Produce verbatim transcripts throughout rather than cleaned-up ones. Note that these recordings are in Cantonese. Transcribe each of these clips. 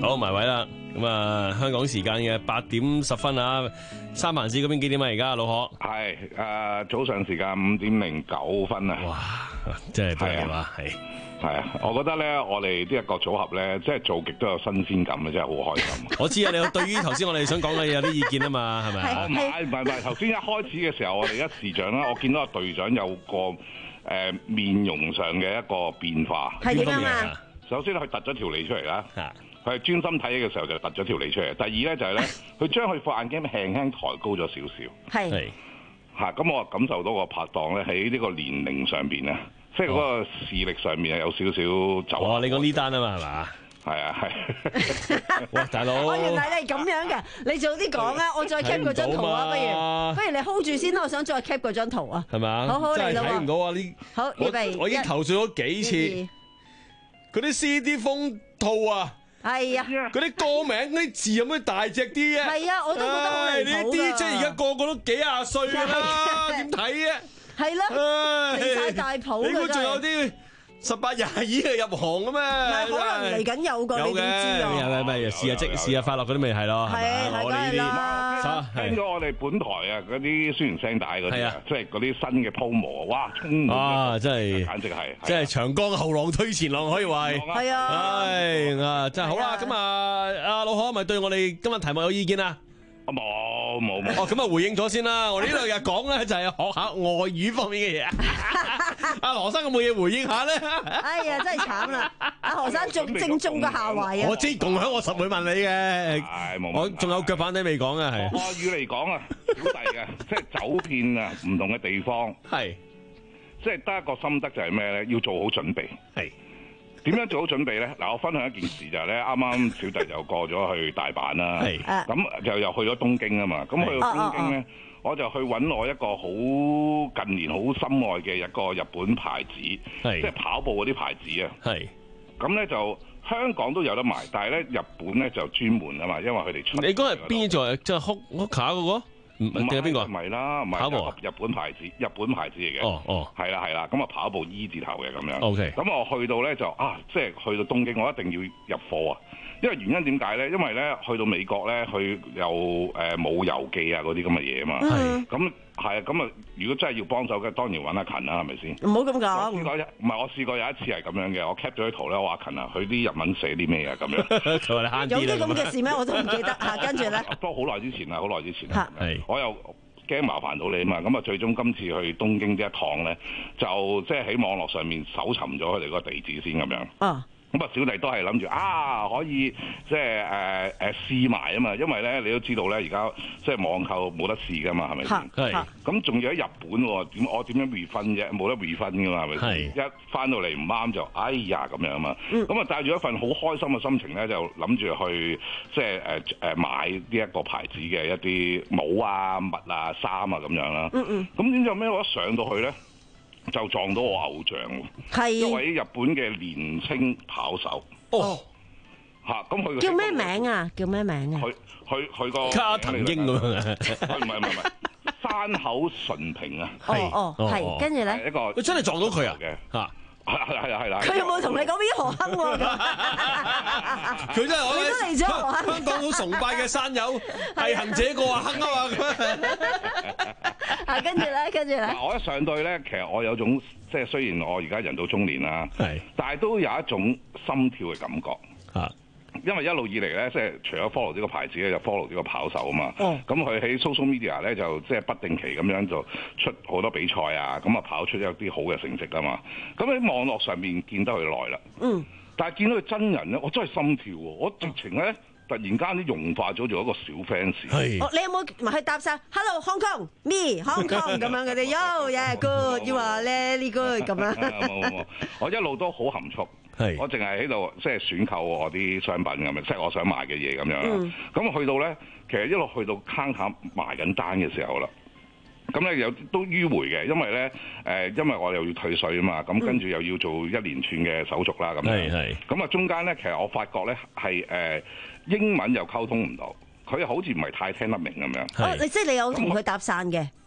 好埋位啦，咁啊，香港時間嘅八點十分啊，三藩市嗰邊幾點啊？而家老何係誒早上時間五點零九分啊！ 哇，真係真係話係係啊！我覺得咧，我哋呢一個組合咧，即係做極都有新鮮感啊，真係好開心。 我知啊，你對於頭先我哋想講嘅嘢有啲意見啊嘛，係咪啊？ 唔係唔係唔係，頭先一開始嘅時候，我哋一視像啦，我見到個隊長有個誒、呃、面容上嘅一個變化。 係點啊？ 首先佢突咗條脷出嚟啦，佢係專心睇嘅時候就突咗條脷出嚟。第二咧就係咧，佢將佢副眼鏡輕輕抬高咗少少。係嚇，咁我感受到個拍檔咧喺呢個年齡上邊咧，即係嗰個視力上面係有少少走。 哦，你講呢單啊嘛係嘛？ 係啊係。 喂，大佬， 我原來你係咁樣嘅，你早啲講啊，我再 cap 嗰張圖啊，不如不如你 hold 住先啦，我想再 cap 嗰張圖啊。 係咪啊？ 好好嚟咯， 睇唔到啊呢！ 好預備， 我已經投訴咗幾次。嗰啲 C D 封套啊， 係啊， 嗰啲歌名嗰啲字有冇大隻啲啊？ 係啊，我都覺得好離譜㗎。 呢啲即係而家個個都幾廿歲啦，點睇啊？ 係啦，離晒大譜㗎。 你估仲有啲十八廿二嘅入行嘅咩？ 唔係，可能嚟緊有個，你點知啊？ 有嘅，咪試下即試下快樂嗰啲咪係咯，係咪？我呢啲。 聽咗我哋本台啊嗰啲宣傳聲帶嗰啲啊，即係嗰啲新嘅 promo 啊，哇！充滿啊，真係，簡直係， 即係長江後浪推前浪，可以話係。 係啊， 唉啊，真係好啦，咁啊，阿老何咪對我哋今日題目有意見啊？ 冇冇冇。 哦，咁啊回應咗先啦。我哋呢兩日講咧就係學下外語方面嘅嘢。阿何生有冇嘢回應下咧？ 哎呀，真係慘啦！阿何生中正中個下懷啊！ 我知共享，我實會問你嘅。我仲有腳板底未講啊，係。 外語嚟講啊，小弟嘅，即係走遍啊唔同嘅地方， 係， 即係得一個心得就係咩咧？要做好準備。 係。 點樣做好準備咧？嗱，我分享一件事就係咧，啱啱小弟就過咗去大阪啦，咁就又去咗東京啊嘛。咁去到東京咧，我就去揾我一個好近年好深愛嘅一個日本牌子，即係跑步嗰啲牌子啊。係，咁咧就香港都有得賣，但係咧日本咧就專門啊嘛，因為佢哋出。你嗰日邊座即係哭哭卡嗰個？唔係定係邊個？ 唔係啦，唔係跑步日本牌子，日本牌子嚟嘅。哦哦，係啦係啦，咁啊跑步 E 字頭嘅咁樣。O K，咁我去到咧就啊，即係去到東京，我一定要入貨啊！因為原因點解咧？因為咧去到美國咧，佢有誒冇郵寄啊嗰啲咁嘅嘢啊嘛。係。咁係啊，咁啊，如果真係要幫手嘅，當然揾阿勤啦，係咪先？ 唔好咁講。 我試過一唔係，我試過有一次係咁樣嘅，我 cap 咗啲圖咧，我話勤啊，佢啲日文寫啲咩啊咁樣。 有啲咁嘅事咩？我都唔記得嚇。跟住咧。 不過好耐之前啦，好耐之前啦。係。我又驚麻煩到你啊嘛，咁啊最終今次去東京呢一趟咧，就即係喺網絡上面搜尋咗佢哋個地址先咁樣。啊。咁啊，小弟都係諗住啊，可以即係誒誒試埋啊嘛，因為咧你都知道咧，而家即係網購冇得試噶嘛，係咪先？係。咁仲要喺日本喎，點我點樣 refund 啫？冇得 refund 噶嘛，係咪先？係。一翻到嚟唔啱就，哎呀咁樣啊嘛。咁啊帶住一份好開心嘅心情咧，就諗住去即係誒誒買呢一個牌子嘅一啲帽啊、襪啊、衫啊咁樣啦。嗯嗯。咁點知咩？我一上到去咧，就撞到我偶像，係一位日本嘅年青跑手。哦，嚇咁佢叫咩名啊？叫咩名啊？ 佢佢佢個卡藤英咁樣啊？ 唔係唔係唔係，山口純平啊。 係哦係，跟住咧一個， 佢真係撞到佢啊？嚇！係係啊係啦！ 佢有冇同你講邊何坑喎？ 佢真係我你都嚟咗何坑？ 香港好崇拜嘅山友，係行者過啊坑啊嘛！ 啊，跟住咧，跟住咧， 我一上到去咧，其實我有種即係雖然我而家人到中年啦，係，但係都有一種心跳嘅感覺嚇。因為一路以嚟咧，即係除咗 follow 呢個牌子咧，就 follow 呢個跑手啊嘛。哦。咁佢喺 social media 咧，就即係不定期咁樣就出好多比賽啊，咁啊跑出一啲好嘅成績啊嘛。咁喺網絡上面見得佢耐啦。嗯。但係見到佢真人咧，我真係心跳喎！我直情咧突然間啲融化咗做一個小 fans。係。哦，你有冇咪去搭訕 ？Hello Hong Kong, me Hong Kong 咁樣嘅啫。Yo yeah good, you are really good 咁樣。冇冇冇，我一路都好含蓄。係，我淨係喺度即係選購我啲商品咁樣，即係我想買嘅嘢咁樣。咁、嗯、去到咧，其實一路去到坑下埋緊單嘅時候啦，咁咧有都迂迴嘅，因為咧誒、呃，因為我又要退稅啊嘛，咁跟住又要做一連串嘅手續啦，咁樣。係咁啊，中間咧，其實我發覺咧係誒英文又溝通唔到，佢好似唔係太聽得明咁樣。哦，你即係你有同佢搭訕嘅？誒、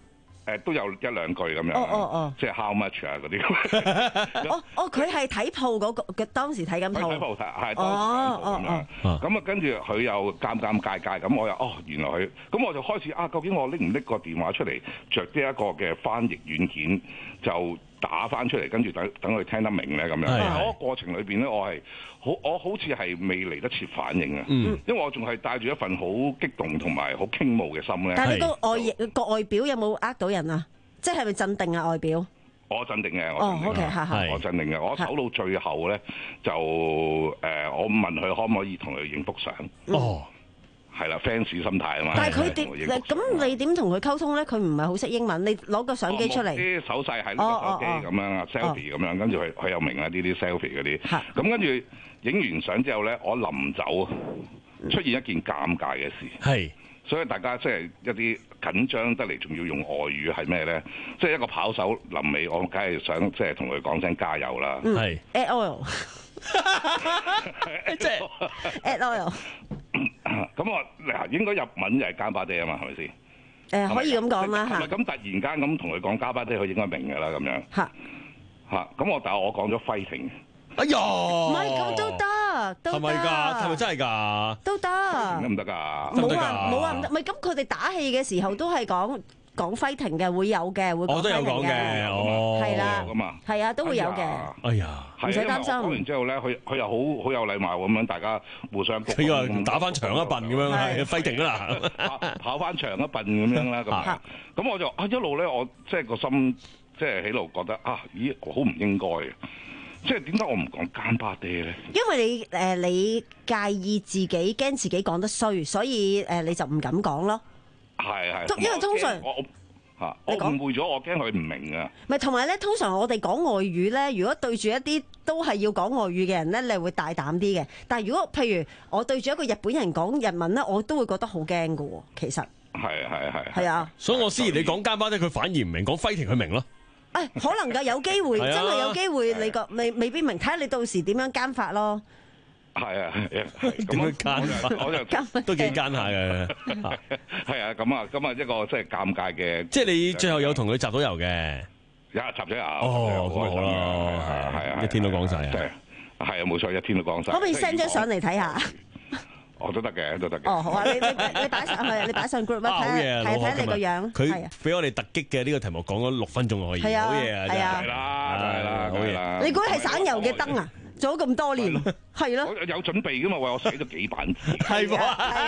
誒都有一兩句咁樣， 哦哦哦， 即係 how much 啊嗰啲。 哦哦，佢係睇鋪嗰個嘅，當時睇緊鋪。 睇鋪睇係當時睇哦鋪咁樣。咁啊，跟住佢又尷尷尬尬咁，我又哦原來佢，咁我就開始啊，究竟我拎唔拎個電話出嚟，着呢一個嘅翻譯軟件就打翻出嚟，跟住等等佢聽得明咧咁樣。但係嗰個過程裏邊咧，我係好我好似係未嚟得切反應啊， 嗯、 因為我仲係帶住一份好激動同埋好傾慕嘅心咧。 但係你個外個外表有冇呃到人啊？即係咪鎮定啊外表？ 我鎮定嘅，我哦，OK， 我鎮定嘅，我守到最後咧就誒、呃，我問佢可唔可以同佢影幅相？ 哦。 係啦 ，fans 心態啊嘛。 但係佢點？咁你點同佢溝通咧？佢唔係好識英文，你攞個相機出嚟。 啲手勢係呢個手機咁樣啊 ，selfie 咁樣，跟住佢佢又明啦，呢啲 selfie 嗰啲。咁跟住影完相之後咧，我臨走出現一件尷尬嘅事。係。所以大家即係一啲緊張得嚟，仲要用外語係咩咧？即係一個跑手臨尾，我梗係想即係同佢講聲加油啦。 係。 Add oil。 即係 add oil。 咁我嗱應該日文就係加巴爹啊嘛，係咪先？ 誒可以咁講啦嚇。 咁突然間咁同佢講加巴爹，佢應該明㗎啦咁樣。嚇嚇，咁我但係我講咗 fighting。 哎呀！ 唔係咁都得，都得。係咪㗎？係咪真係㗎？ 都得。 得唔得㗎？ 冇話冇話唔得，唔係咁佢哋打氣嘅時候都係講講 fighting 嘅，會有嘅，會講 fighting 嘅。我都有講嘅，哦。係啦。咁啊。係啊，都會有嘅。 哎呀！ 唔使擔心。 講完之後咧，佢佢又好好有禮貌咁樣，大家互相佢話打翻長一笨咁樣，係 fighting 啦， 跑翻長一笨咁樣啦，咁咁我就啊一路咧，我即係個心即係喺度覺得啊，咦，好唔應該嘅，即係點解我唔講奸巴爹咧？ 因為你誒你介意自己驚自己講得衰，所以誒你就唔敢講咯。 係係。 因為通常。 啊、我誤會咗，我驚佢唔明啊！ 咪同埋咧，通常我哋講外語咧，如果對住一啲都係要講外語嘅人咧，你係會大膽啲嘅。但係如果譬如我對住一個日本人講日文咧，我都會覺得好驚㗎喎。其實係係係係啊！ 所以我思怡你講奸巴爹，佢反而唔明；講 fighting 佢明咯。 誒、哎，可能㗎，有機會真係有機會，你個未未必明，睇下你到時點樣奸法咯。 係啊，點樣奸？我就都幾奸下嘅。 係啊，咁啊，咁啊，一個即係尷尬嘅。 即係你最後有同佢集到郵嘅？ 有集咗郵。 哦，咁好啦，係啊，一天都講晒啊。 係啊，冇錯，一天都講晒。 可唔可以 send 張相嚟睇下？ 哦，都得嘅，都得嘅。 哦，好啊，你你你擺上去，你擺上 group 啊，睇睇睇你個樣。 佢俾我哋突擊嘅呢個題目講咗六分鐘可以。係啊，好嘢啊， 係啊， 係啦，係啦，好嘢。 你估係省油嘅燈啊？做咗咁多年，係咯， 有準備㗎嘛？喂，我寫咗幾版字， 係喎。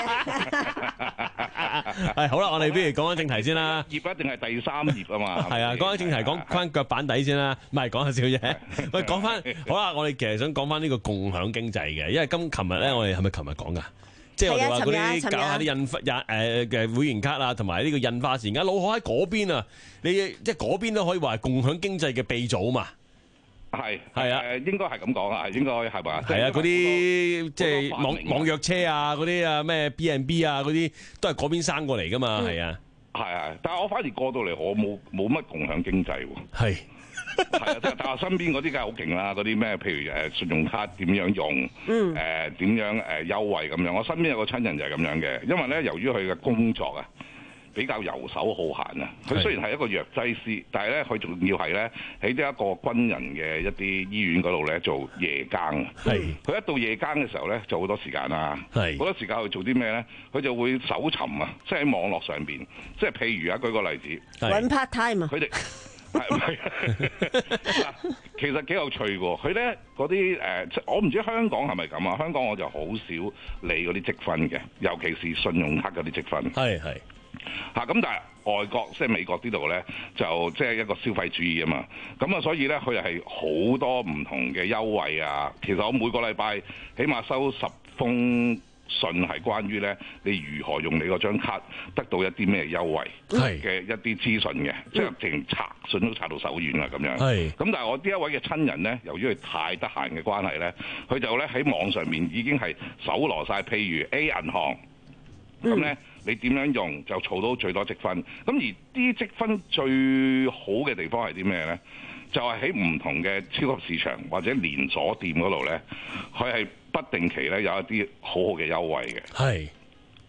係好啦，我哋不如講翻正題先啦。 頁一定係第三頁啊嘛。 係啊，講翻正題，講翻腳板底先啦。唔係講下笑啫。喂，講翻好啦，我哋其實想講翻呢個共享經濟嘅，因為今琴日咧，我哋係咪琴日講㗎？即係我哋話嗰啲搞下啲印花誒嘅會員卡啊，同埋呢個印花錢。而家老何喺嗰邊啊，你即係嗰邊都可以話係共享經濟嘅鼻祖嘛。 係係啊， 誒應該係咁講啊，應該係嘛？ 係啊，嗰啲即係網網約車啊，嗰啲啊咩 B and B 啊，嗰啲都係嗰邊生過嚟噶嘛，係啊， 係啊，但係我反而過到嚟，我冇冇乜共享經濟喎。係係啊，即係但係身邊嗰啲梗係好勁啦，嗰啲咩譬如誒信用卡點樣用，誒點樣誒優惠咁樣。我身邊有個親人就係咁樣嘅，因為咧由於佢嘅工作啊，比較遊手好閒啊！佢雖然係一個藥劑師，但係咧佢仲要係咧喺呢一個軍人嘅一啲醫院嗰度咧做夜更。係佢一到夜更嘅時候咧，就好多時間啦。係好多時間去做啲咩咧？佢就會搜尋啊，即係喺網絡上邊，即係譬如啊，舉個例子， 揾 part time 啊。佢哋係咪？其實幾有趣嘅喎。佢咧嗰啲誒，我唔知香港係咪咁啊？香港我就好少理嗰啲積分嘅，尤其是信用卡嗰啲積分。係係。嚇咁，但係外國即係美國呢度咧，就即係一個消費主義啊嘛。咁啊，所以咧佢又係好多唔同嘅優惠啊。其實我每個禮拜起碼收十封信，係關於咧你如何用你嗰張卡得到一啲咩優惠嘅一啲資訊嘅，即係淨查信都查到手軟啦咁樣。係咁，但係我呢一位嘅親人咧，由於佢太得閒嘅關係咧，佢就咧喺網上面已經係搜羅晒，譬如 A 銀行咁咧。你點樣用就儲到最多積分？咁而啲積分最好嘅地方係啲咩呢？就係喺唔同嘅超級市場或者連鎖店嗰度呢，佢係不定期呢有一啲好好嘅優惠嘅。係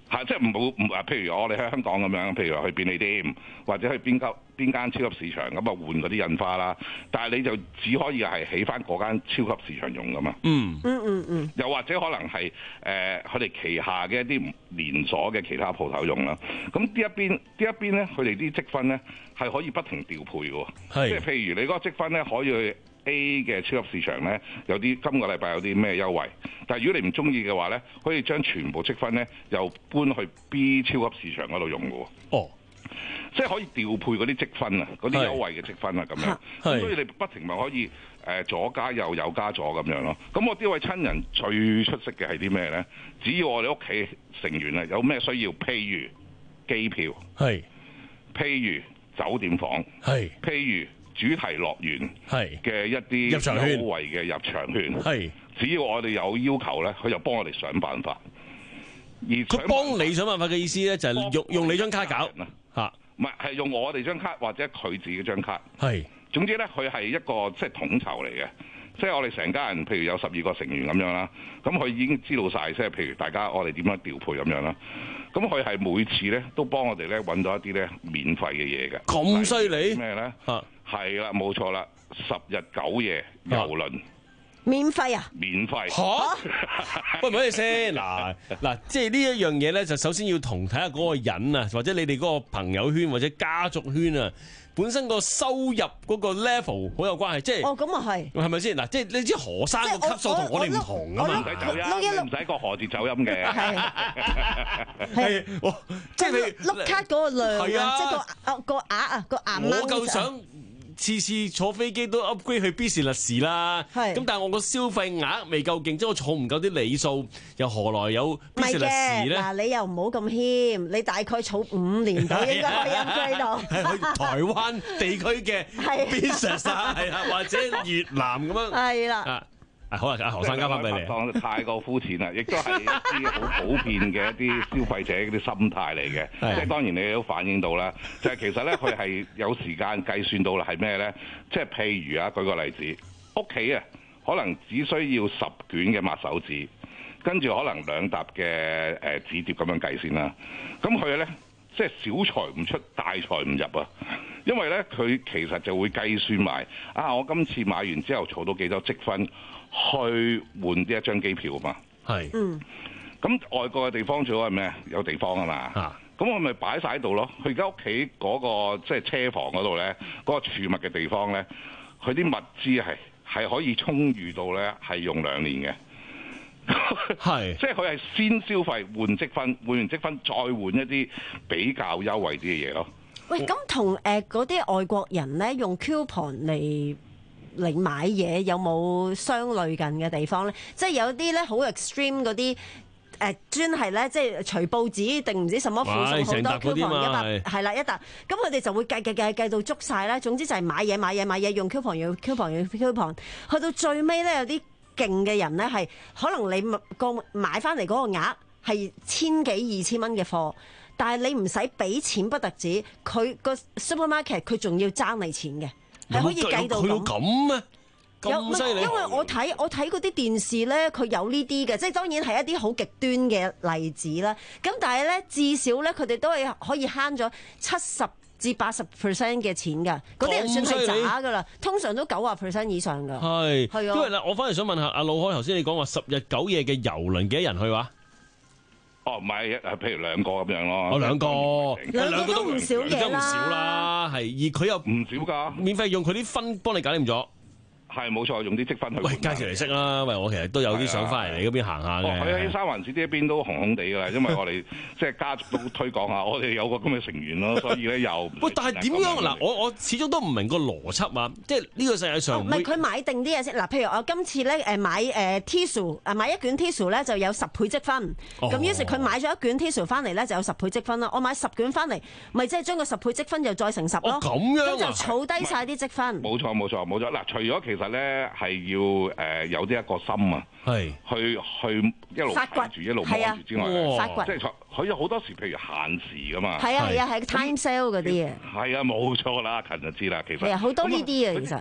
係即係唔好唔啊，譬如我哋喺香港咁樣，譬如話去便利店或者去邊間邊間超級市場咁啊換嗰啲印花啦，但係你就只可以係起翻嗰間超級市場用噶嘛。 嗯嗯嗯嗯。 又或者可能係誒佢哋旗下嘅一啲連鎖嘅其他鋪頭用啦。咁呢一邊呢一邊咧，佢哋啲積分咧係可以不停調配嘅，即係譬如你嗰個積分咧可以去 A 嘅超級市場咧有啲今個禮拜有啲咩優惠，但係如果你唔中意嘅話咧，可以將全部積分咧又搬去 B 超級市場嗰度用嘅喎。 哦， 即係可以調配嗰啲積分啊，嗰啲優惠嘅積分啊咁樣。咁所以你不停咪可以誒左加右右加左咁樣咯。咁我呢位親人最出色嘅係啲咩咧？只要我哋屋企成員啊有咩需要，譬如機票， 係， 譬如酒店房， 係， 譬如主題樂園嘅一啲優惠嘅入場券，係，只要我哋有要求咧，佢就幫我哋想辦法。而佢幫你想辦法嘅意思咧，就係用用你張卡搞嚇， 唔係係用我哋張卡或者佢自己張卡。 係， 總之咧，佢係一個即係統籌嚟嘅，即係我哋成家人，譬如有十二個成員咁樣啦，咁佢已經知道晒，即係譬如大家我哋點樣調配咁樣啦。咁佢係每次咧都幫我哋咧揾到一啲咧免費嘅嘢嘅。 咁犀利咩咧？係啦，冇錯啦，十日九夜遊輪。 免費啊！ 免費嚇？喂，唔好意思先，嗱嗱，即係呢一樣嘢咧，就首先要同睇下嗰個人啊，或者你哋嗰個朋友圈或者家族圈啊，本身個收入嗰個 level 好有關係，即係哦，咁啊係，係咪先？嗱，即係你知何生個級數同我哋唔同啊嘛， 唔使走音，唔使個何字走音嘅， 係，即係你碌卡嗰個量啊，即係個啊個額啊個額我夠想。次次坐飛機都 upgrade 去 business 啦，咁但係我個消費額未夠勁，即係我儲唔夠啲里數，又何來有 business 咧？ 嗱，你又唔好咁謙，你大概儲五年到應該可以 upgrade 到。 係去台灣地區嘅 business 啊，係啊，或者越南咁樣。係啦。好啦，阿何生交翻俾你。 當太過膚淺啦，亦都係一啲好普遍嘅一啲消費者嗰啲心態嚟嘅。即係當然你都反映到啦，就係、是、其實咧佢係有時間計算到啦，係咩咧？即係譬如啊，舉個例子，屋企啊，可能只需要十卷嘅抹手紙，跟住可能兩沓嘅誒紙碟咁樣計先啦。咁佢咧即係小財唔出，大財唔入啊！因為咧佢其實就會計算埋啊，我今次買完之後儲到幾多積分。去換呢一張機票啊嘛，係，嗯，咁外國嘅地方最好係咩？有地方啊嘛，咁我咪擺晒喺度咯。佢而家屋企嗰個即係車房嗰度咧，嗰個儲物嘅地方咧，佢啲物資係係可以充裕到咧係用兩年嘅，係，即係佢係先消費換積分，換完積分再換一啲比較優惠啲嘅嘢咯。 喂，咁同誒嗰啲外國人咧用 coupon 嚟嚟買嘢有冇相類近嘅地方咧？即係有啲咧好 extreme 嗰啲誒專係咧，即係除報紙定唔知什麼附送好多 coupon 一百係啦一沓，咁佢哋就會計計計計到捉晒啦。總之就係買嘢買嘢買嘢用 coupon 用 coupon 用 coupon，去到最尾咧有啲勁嘅人咧係可能你個買翻嚟嗰個額係千幾二千蚊嘅貨，但係你唔使俾錢不特止，佢個 supermarket 佢仲要爭你錢嘅。係可以計到咁咩？咁犀利！ 因為我睇我睇嗰啲電視咧，佢有呢啲嘅，即係當然係一啲好極端嘅例子啦。咁但係咧，至少咧，佢哋都係可以慳咗七十至八十 percent 嘅錢㗎。嗰啲人算係渣㗎啦，通常都九十 percent 以上㗎。係係啊， 因為啦，我反而想問下阿老開，頭先你講話十日九夜嘅郵輪幾多人去話？ 哦，唔係，譬如兩個咁樣咯。 哦，兩個， 兩個都唔少嘅啦。 唔少啦，係，而佢又唔少㗎。 免費用佢啲分幫你搞掂咗。 係冇錯，用啲積分去。喂， 介紹嚟識啦，喂，我其實都有啲想翻嚟你嗰邊行下嘅。 佢喺三藩市呢一邊都紅紅地㗎啦，因為我哋即係家族都推廣下，我哋有個咁嘅成員咯，所以咧又。 喂，但係點樣嗱？我我始終都唔明個邏輯啊！即係呢個世界上唔係佢買定啲嘢先嗱，譬如我今次咧誒買誒 tissue 誒買一卷 tissue 咧就有十倍積分，咁於是佢買咗一卷 tissue 翻嚟咧就有十倍積分啦。我買十卷翻嚟，咪即係將個十倍積分又再乘十咯。 咁樣啊！ 咁就儲低晒啲積分。 冇錯冇錯冇錯嗱，除咗其實咧係。要誒有啲一個心啊，係去去一路發掘住一路望住之外，發掘即係佢有好多時，譬如限時噶嘛， 係啊係啊係 time sale 嗰啲嘢， 係啊冇錯啦，近就知啦，其實係啊好多呢啲啊其實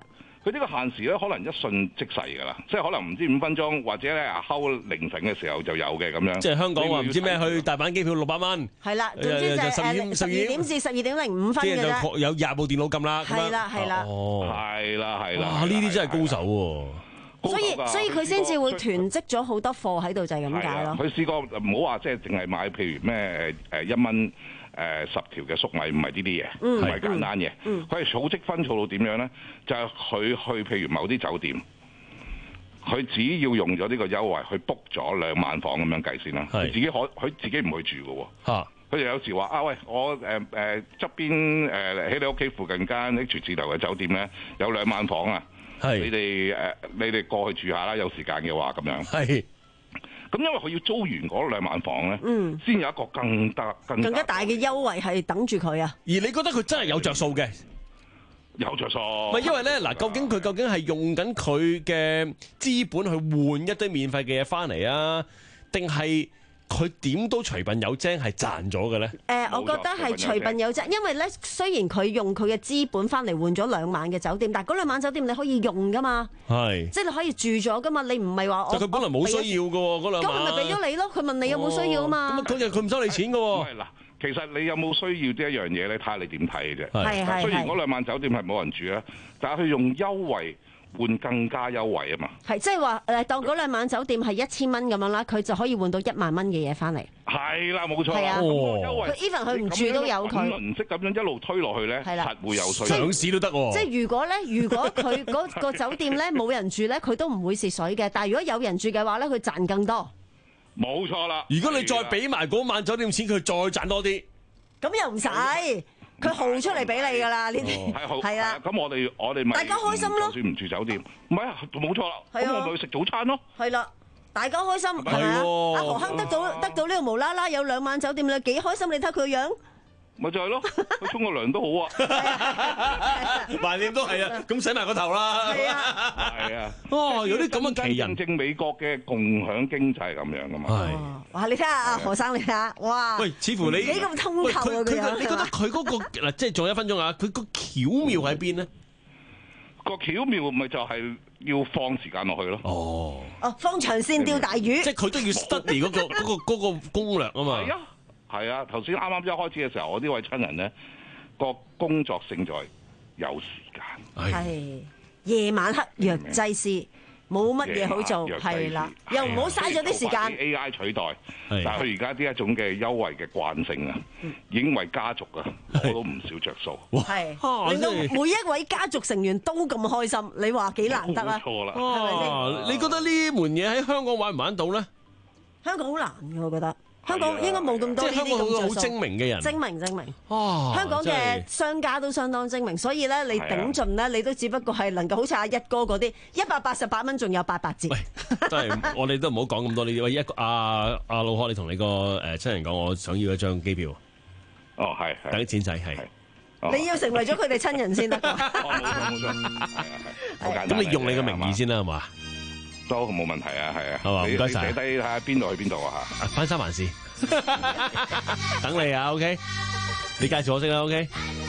佢呢個限時咧，可能一瞬即逝㗎啦，即係可能唔知五分鐘，或者咧睺凌晨嘅時候就有嘅咁樣。 即係香港話唔知咩去大阪機票六百蚊。 係啦，總之就係誒十二點至十二點零五分嘅啫。 就有廿部電腦撳啦。 係啦係啦。 哦， 係啦係啦。 哇！呢啲真係高手喎。 所以所以佢先至會囤積咗好多貨喺度，就係咁解咯。 佢試過唔好話即係淨係買，譬如咩誒一蚊誒十條嘅粟米，唔係呢啲嘢，唔係簡單嘢。佢係儲積分儲到點樣咧？就係佢去譬如某啲酒店，佢只要用咗呢個優惠去 book 咗兩晚房咁樣計先啦。佢自己可佢自己唔去住嘅喎。嚇！佢哋有時話啊喂，我誒誒側邊誒喺你屋企附近間 H 字頭嘅酒店咧，有兩晚房啊！你哋誒，你哋過去住下啦，有時間嘅話咁樣。係。咁因為佢要租完嗰兩晚房咧，嗯，先有一個更得更更加大嘅優惠係等住佢啊。 而你覺得佢真係有着數嘅？ 有着數。 唔係因為咧嗱，究竟佢究竟係用緊佢嘅資本去換一堆免費嘅嘢翻嚟啊，定係？佢點都隨笨有精係賺咗嘅咧？誒、 呃，我覺得係隨笨有精，因為咧雖然佢用佢嘅資本翻嚟換咗兩晚嘅酒店，但係嗰兩晚酒店你可以用噶嘛，係，即係你可以住咗噶嘛，你唔係話我。 就佢本來冇需要嘅喎，嗰兩晚。咁佢咪俾咗你咯？佢問你有冇需要啊嘛？咁佢佢唔收你錢嘅喎。 嗱，其實你有冇需要呢一樣嘢咧？睇下你點睇嘅啫。 係係。 雖然嗰兩晚酒店係冇人住啦，但係佢用優惠換更加優惠啊嘛。係，即係話誒，當嗰兩晚酒店係一千蚊咁樣啦，佢就可以換到一萬蚊嘅嘢翻嚟。係啦，冇錯。係啊，優惠。佢 even 佢唔住都有佢。輪式咁樣一路推落去咧，係會有水。 上市都得喎。 即係如果咧，如果佢嗰個酒店咧冇人住咧，佢都唔會蝕水嘅。但係如果有人住嘅話咧，佢賺更多。 冇錯啦。 如果你再俾埋嗰晚酒店錢，佢再賺多啲。 咁又唔使。佢號出嚟俾你㗎啦，呢啲係啊。 咁我哋我哋咪大家開心咯。 就算唔住酒店，唔係啊，冇錯啦。咁我咪去食早餐咯。係啦，大家開心係咪啊？阿何亨得到得到呢個無啦啦有兩晚酒店，你幾開心？你睇下佢個樣。 咪就係咯，佢沖個涼都好啊， 橫掂都係啊，咁洗埋個頭啦。係啊， 係啊。 哦，有啲咁嘅奇人， 正美國嘅共享經濟咁樣噶嘛。 係。哇！你睇下阿何生，你睇下，哇！ 喂，似乎你幾咁通透啊佢樣。 你覺得佢嗰個嗱，即係仲有一分鐘啊？佢個巧妙喺邊咧？ 個巧妙咪就係要放時間落去咯。哦。 哦，放長線釣大魚。 即係佢都要 study 嗰個嗰個嗰個攻略啊嘛。 係啊。係啊，頭先啱啱一開始嘅時候，我呢位親人咧個工作勝在有時間， 係夜晚黑藥劑師冇乜嘢好做，係啦，又唔好嘥咗啲時間。 A I 取代，但係佢而家呢一種嘅優惠嘅慣性啊，已經為家族啊攞到唔少着數。 係令到每一位家族成員都咁開心，你話幾難得啊？ 冇錯啦， 係咪先？你覺得呢門嘢喺香港玩唔玩到咧？ 香港好難嘅，我覺得。香港應該冇咁多呢啲咁好精明嘅人， 精明精明。香港嘅商家都相當精明，所以咧你頂盡咧，你都只不過係能夠好似阿一哥嗰啲一百八十八蚊，仲有八八折。 喂，真係我哋都唔好講咁多呢啲。喂，一個阿阿老柯，你同你個誒親人講，我想要一張機票。 哦，係， 等啲錢仔係。 你要成為咗佢哋親人先得。 冇錯冇錯，好簡單。 咁你用你嘅名義先啦，係嘛？ 都冇問題啊，係啊， 係嘛？唔該晒。 寫低睇下邊度去邊度啊嚇。 翻三藩市，等你啊 ，OK？ 你介紹我識啦 ，OK？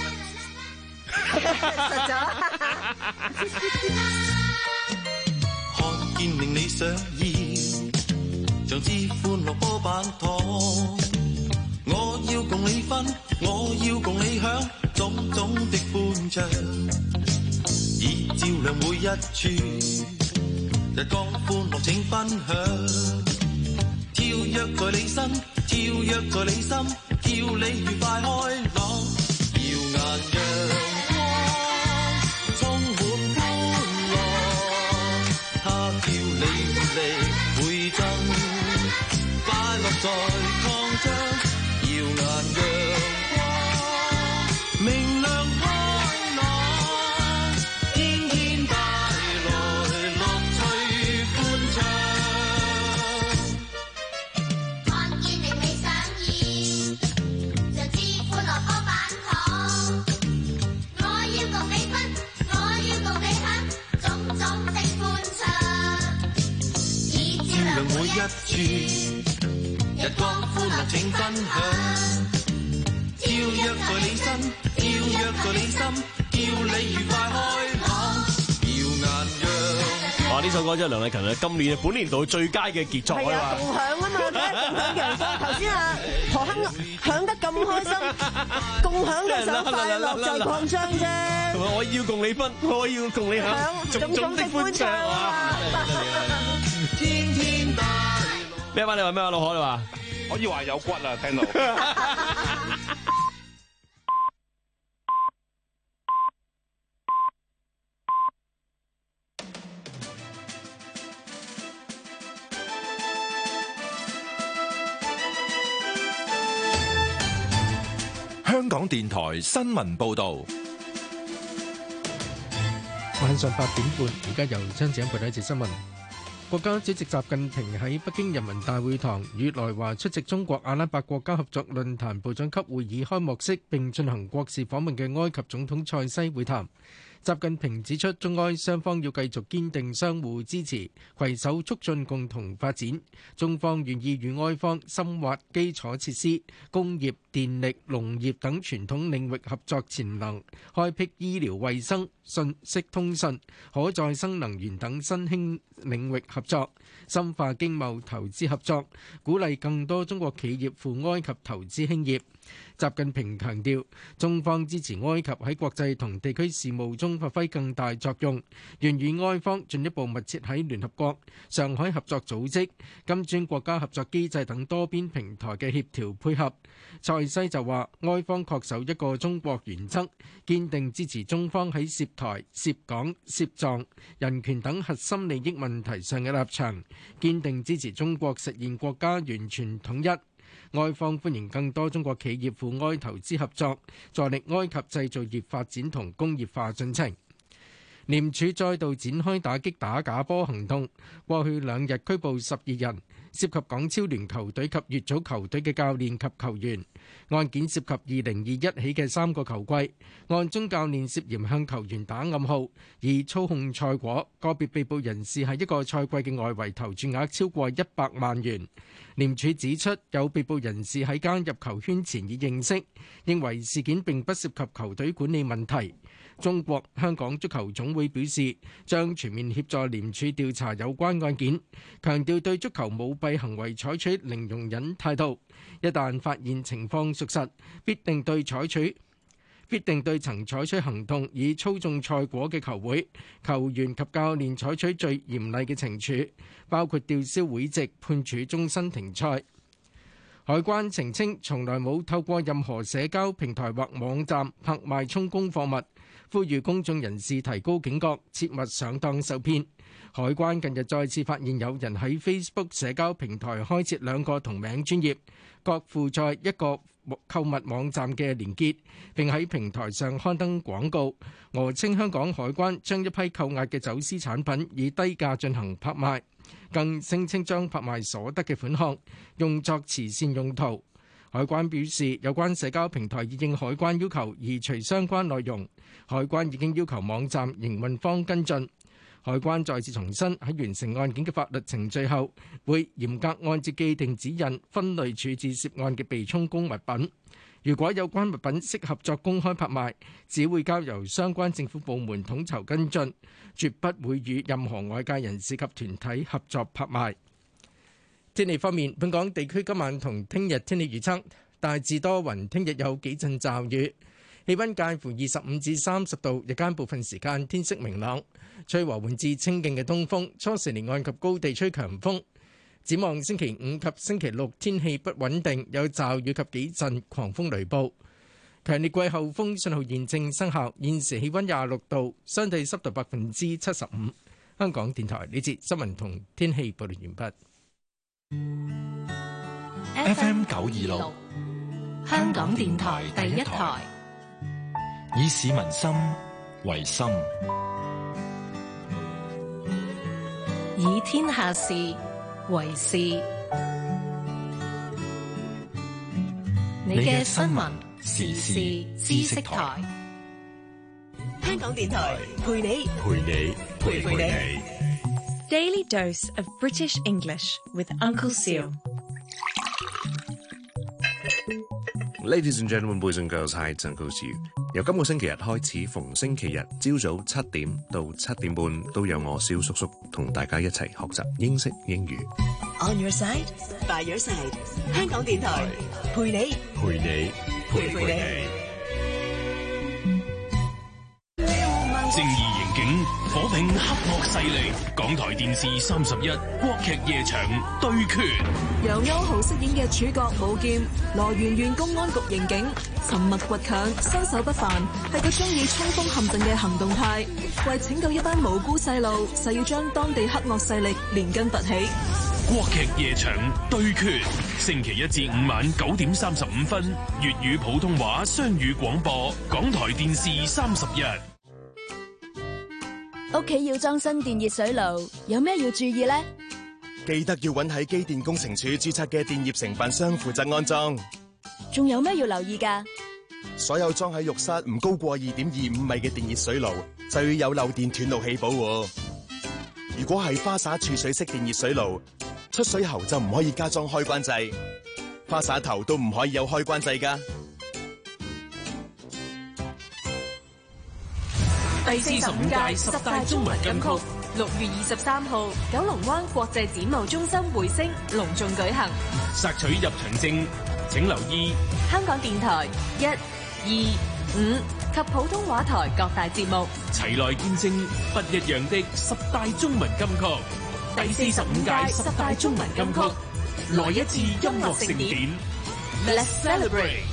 實咗。 看見令你想要，像支歡樂波板糖。我要共你分，我要共你享，種種的歡暢，已照亮每一處。日光歡樂請分享，跳躍在你身，跳躍在你心，叫你愉快開朗，耀眼陽光充滿歡樂，它叫你活力倍增，快樂在擴張，耀眼陽光明亮開朗，天天帶來樂趣歡暢。看見令你想要，像支歡樂波板糖。我要共你分，我要共你享，種種的歡暢，已照亮每一處。日光歡樂請分享，跳躍在你身，跳躍在你心，叫你愉快開朗，耀首歌即係梁麗勤啊，今年本年度最佳嘅傑作係啊，共享啊嘛，梗係共享陽光。頭先啊何鏗響得咁開心，共享嘅想快樂就擴張啫。 我要共你分，我要共你享，種種的歡暢啊！天天大咩話？你話咩話？老何你話？ 可以話有骨啊！聽到。 香港電台新聞報道， 晚上八點半，而家由張子欣報道一節新聞。國家主席習近平喺北京人民大會堂與來華出席中國阿拉伯國家合作論壇部長級會議開幕式並進行國事訪問嘅埃及總統塞西會談。習近平指出，中埃雙方要繼續堅定相互支持，攜手促進共同發展。中方願意與埃方深挖基礎設施、工業、電力、農業等傳統領域合作潛能，開闢醫療衛生、信息通訊、可再生能源等新興領域合作，深化經貿投資合作，鼓勵更多中國企業赴埃及投資興業。習近平強調，中方支持埃及喺國際同地區事務中發揮更大作用，願與埃方進一步密切喺聯合國、上海合作組織、金磚國家合作機制等多邊平台嘅協調配合。塞西就話，埃方恪守一個中國原則，堅定支持中方喺涉台、涉港、涉藏、人權等核心利益問題上嘅立場，堅定支持中國實現國家完全統一。埃方歡迎更多中國企業赴埃投資合作，助力埃及製造業發展同工業化進程。廉署再度展開打擊打假波行動，過去兩日拘捕十二人，涉及港超聯球隊及乙組球隊嘅教練及球員。案件涉及二零二一起嘅三個球季，案中教練涉嫌向球員打暗號，以操控賽果。個別被捕人士喺一個賽季嘅外圍投注額超過一百萬元。廉署指出，有被捕人士喺加入球圈前已認識，認為事件並不涉及球隊管理問題。中國香港足球總會表示，將全面協助廉署調查有關案件，強調對足球舞弊行為採取零容忍態度。一旦發現情況屬實，必定對採取必定對曾採取行動以操縱賽果嘅球會、球員及教練採取最嚴厲嘅懲處，包括吊銷會籍、判處終身停賽。海關澄清，從來冇透過任何社交平台或網站拍賣充公貨物，呼籲公眾人士提高警覺，切勿上當受騙。海關近日再次發現有人喺 Facebook 社交平台開設兩個同名專頁，各附載一個購物網站嘅連結，並喺平台上刊登廣告，訛稱香港海關將一批扣押嘅走私產品以低價進行拍賣，更聲稱將拍賣所得嘅款項用作慈善用途。海關表示，有關社交平台已應海關要求移除相關內容，海關已經要求網站營運方跟進。海關再次重申，喺完成案件嘅法律程序後，會嚴格按照既定指引分類處置涉案嘅被充公物品。如果有關物品適合作公開拍賣，只會交由相關政府部門統籌跟進，絕不會與任何外界人士及團體合作拍賣。天氣方面，本港地區今晚同聽日天氣預測大致多雲，聽日有幾陣驟雨。氣溫介乎二十五至三十度，日間部分時間天色明朗，吹和緩至清勁嘅東風，初時離岸及高地吹強風。展望星期五及星期六天氣不穩定，有驟雨及幾陣狂風雷暴。強烈季候風信號現正生效，現時氣溫廿六度，相對濕度百分之七十五。香港電台呢節新聞同天氣報道完畢。 F M 九二六， 香港電台第一台， 以市民心為心， 以天下事為事。你嘅新聞時事知識台， 香港電台陪你陪你陪陪你。 Daily dose of British English with Uncle Seal. Ladies and gentlemen, boys and girls, hi, it's Uncle Seal. 由今個星期日開始，逢星期日朝早七點到七點半，都有我蕭叔叔同大家一齊學習英式英語。 On your side, by your side， 香港電台陪你， 陪你， 陪陪你。 正義刑警火拼黑惡勢力，港台電視三十一國劇夜場對決。 由歐豪飾演嘅主角武劍，來源縣公安局刑警，沉默倔強，身手不凡，係個中意衝鋒陷陣嘅行動派。為拯救一班無辜細路，誓要將當地黑惡勢力連根拔起。 國劇夜場對決，星期一至五晚九點三十五分，粵語普通話雙語廣播，港台電視三十一。 屋企要裝新電熱水爐，有咩要注意呢？ 記得要揾喺機電工程署註冊嘅電業承辦商負責安裝。 仲有咩要留意㗎？ 所有裝喺浴室唔高過二點二五米嘅電熱水爐，就要有漏電斷路器保護。如果係花灑儲水式電熱水爐，出水喉就唔可以加裝開關掣，花灑頭都唔可以有開關掣㗎。 第四十五屆十大中文金曲，六月二十三號，九龍灣國際展貿中心匯星隆重舉行。 索取入場證，請留意香港電台一、二、五及普通話台各大節目， 齊來見證不一樣的十大中文金曲。 第四十五屆十大中文金曲，來一次音樂盛典 ，Let's celebrate！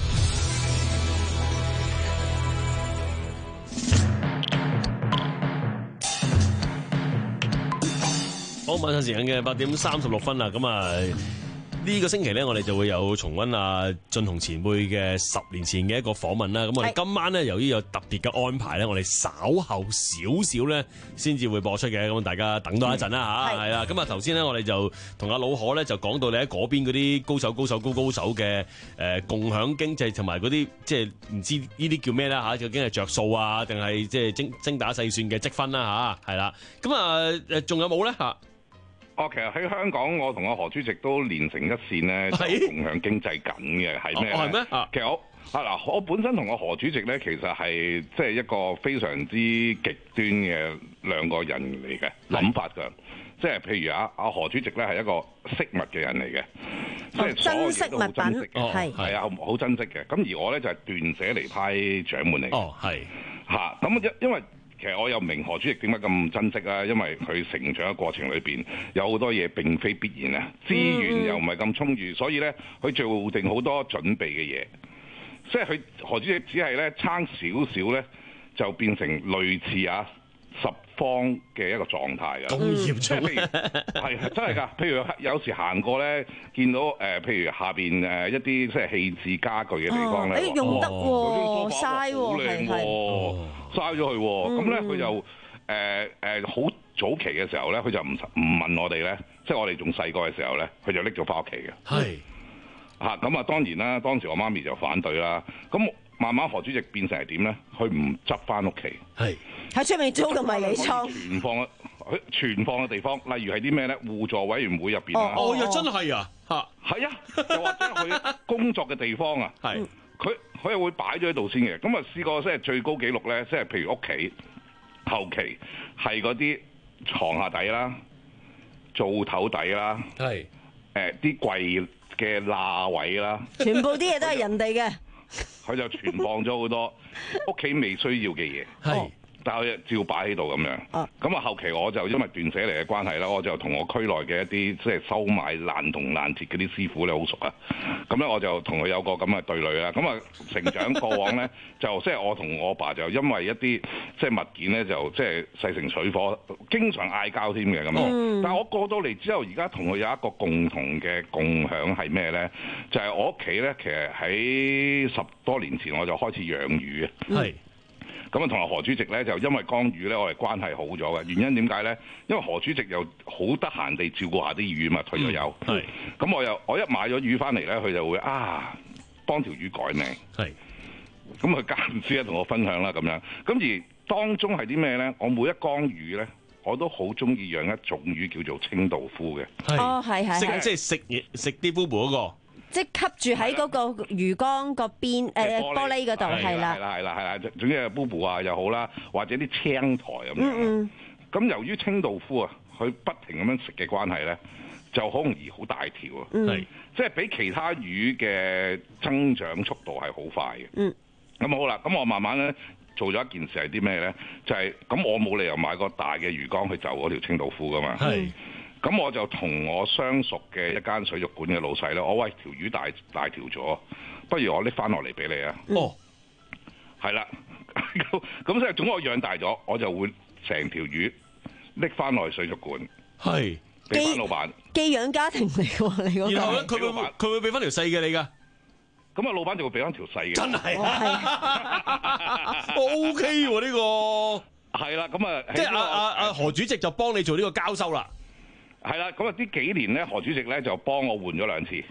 好，晚上時間嘅八點三十六分啦，咁啊呢個星期咧，我哋就會有重溫啊俊雄前輩嘅十年前嘅一個訪問啦。咁我哋今晚咧，由於有特別嘅安排咧，我哋稍後少少咧先至會播出嘅，咁大家等多一陣啦吓，係啦。咁啊頭先咧，我哋就同阿老何咧就講到你喺嗰邊嗰啲高手、高手、高高手嘅誒共享經濟同埋嗰啲即係唔知呢啲叫咩啦吓，究竟係着數啊，定係即係精精打細算嘅積分啦吓，係啦。咁啊誒仲有冇咧吓？ 哦，其實喺香港，我同阿何主席都連成一線咧，就共享經濟緊嘅，係咩咧？係咩？其實我啊嗱，我本身同阿何主席咧，其實係即係一個非常之極端嘅兩個人嚟嘅諗法上，即係譬如啊，阿何主席咧係一個惜物嘅人嚟嘅，即係所有嘢都好珍惜嘅，係係啊，好珍惜嘅。咁而我咧就係斷捨離派掌門嚟嘅，哦係嚇。咁因因為其實我又明何主席點解咁珍惜啦，因為佢成長嘅過程裏邊有好多嘢並非必然啊，資源又唔係咁充裕，所以咧佢做定好多準備嘅嘢，即係佢何主席只係咧差少少咧就變成類似啊十方嘅一個狀態㗎。咁嚴重？係真係㗎。譬如有時行過咧，見到誒、呃，譬如下邊誒一啲即係棄置家具嘅地方咧， 誒用得喎，嘥喎， 好靚喎，嘥咗佢喎。咁咧佢就誒誒好早期嘅時候咧，佢就唔唔問我哋咧，即係我哋仲細個嘅時候咧，佢就拎咗翻屋企嘅。係嚇咁啊！當然啦，當時我媽咪就反對啦。咁慢慢何主席變成係點咧？佢唔執翻屋企，係喺出面租個迷你倉， 存放佢存放嘅地方，例如係啲咩咧？互助委員會入邊啊！ 哦，又真係啊！嚇，係啊！又或者佢工作嘅地方啊，係佢佢係會擺咗喺度先嘅。咁啊試過即係最高紀錄咧，即係譬如屋企後期係嗰啲床下底啦、灶頭底啦，係誒啲櫃嘅罅位啦， 全部啲嘢都係人哋嘅。 佢就存放咗好多屋企未需要嘅嘢，係，但係照擺喺度咁樣。咁啊後期我就因為斷捨離嘅關係啦，我就同我區內嘅一啲即係收買爛銅爛鐵嗰啲師傅咧好熟啊。咁咧我就同佢有個咁嘅對壘啦。咁啊成長過往咧就即係我同我爸就因為一啲即係物件咧就即係勢成水火，經常嗌交添嘅咁。嗯、但係我過到嚟之後，而家同佢有一個共同嘅共享係咩咧？就係、是、我屋企咧，其實喺十多年前我就開始養魚啊。係。咁啊，同阿何主席咧就因為江魚咧，我哋關係好咗嘅。原因點解咧？因為何主席又好得閒地照顧下啲魚嘛，退咗休。係。咁我又我一買咗魚翻嚟咧，佢就會啊幫條魚改名。係。咁佢間唔時咧同我分享啦咁樣。咁而當中係啲咩咧？我每一缸魚咧，我都好中意養一種魚叫做清道夫嘅。 哦，係係。 食即係食嘢食啲 boo boo 嗰個。 即係吸住喺嗰個魚缸個邊誒玻璃嗰度，係啦， 係啦，係啦，係啦，總之係 boo 啊又好啦，或者啲青苔咁樣。嗯咁、嗯、由於清道夫啊，佢不停咁樣食嘅關係咧，就好容易好大條啊。係、嗯，即係比其他魚嘅增長速度係好快嘅。嗯。咁好啦，咁我慢慢咧做咗一件事係啲咩咧？就係、是、咁，我冇理由買個大嘅魚缸去就嗰條清道夫噶嘛。係。咁我就同我相熟嘅一間水族館嘅老細咧，我喂條魚大大條咗，不如我拎翻落嚟俾你啊！哦，係啦，咁所以總我養大咗，我就會成條魚拎翻落去水族館，係俾翻老闆寄養家庭嚟喎，你嗰個。 然後咧，佢會佢會俾翻條細嘅你㗎。 咁啊，老闆就會俾翻條細嘅。 真係啊！O K 喎呢個。係啦，咁啊，即係阿阿阿何主席就幫你做呢個交收啦。 係啦，咁啊呢幾年咧，何主席咧就幫我換咗兩次，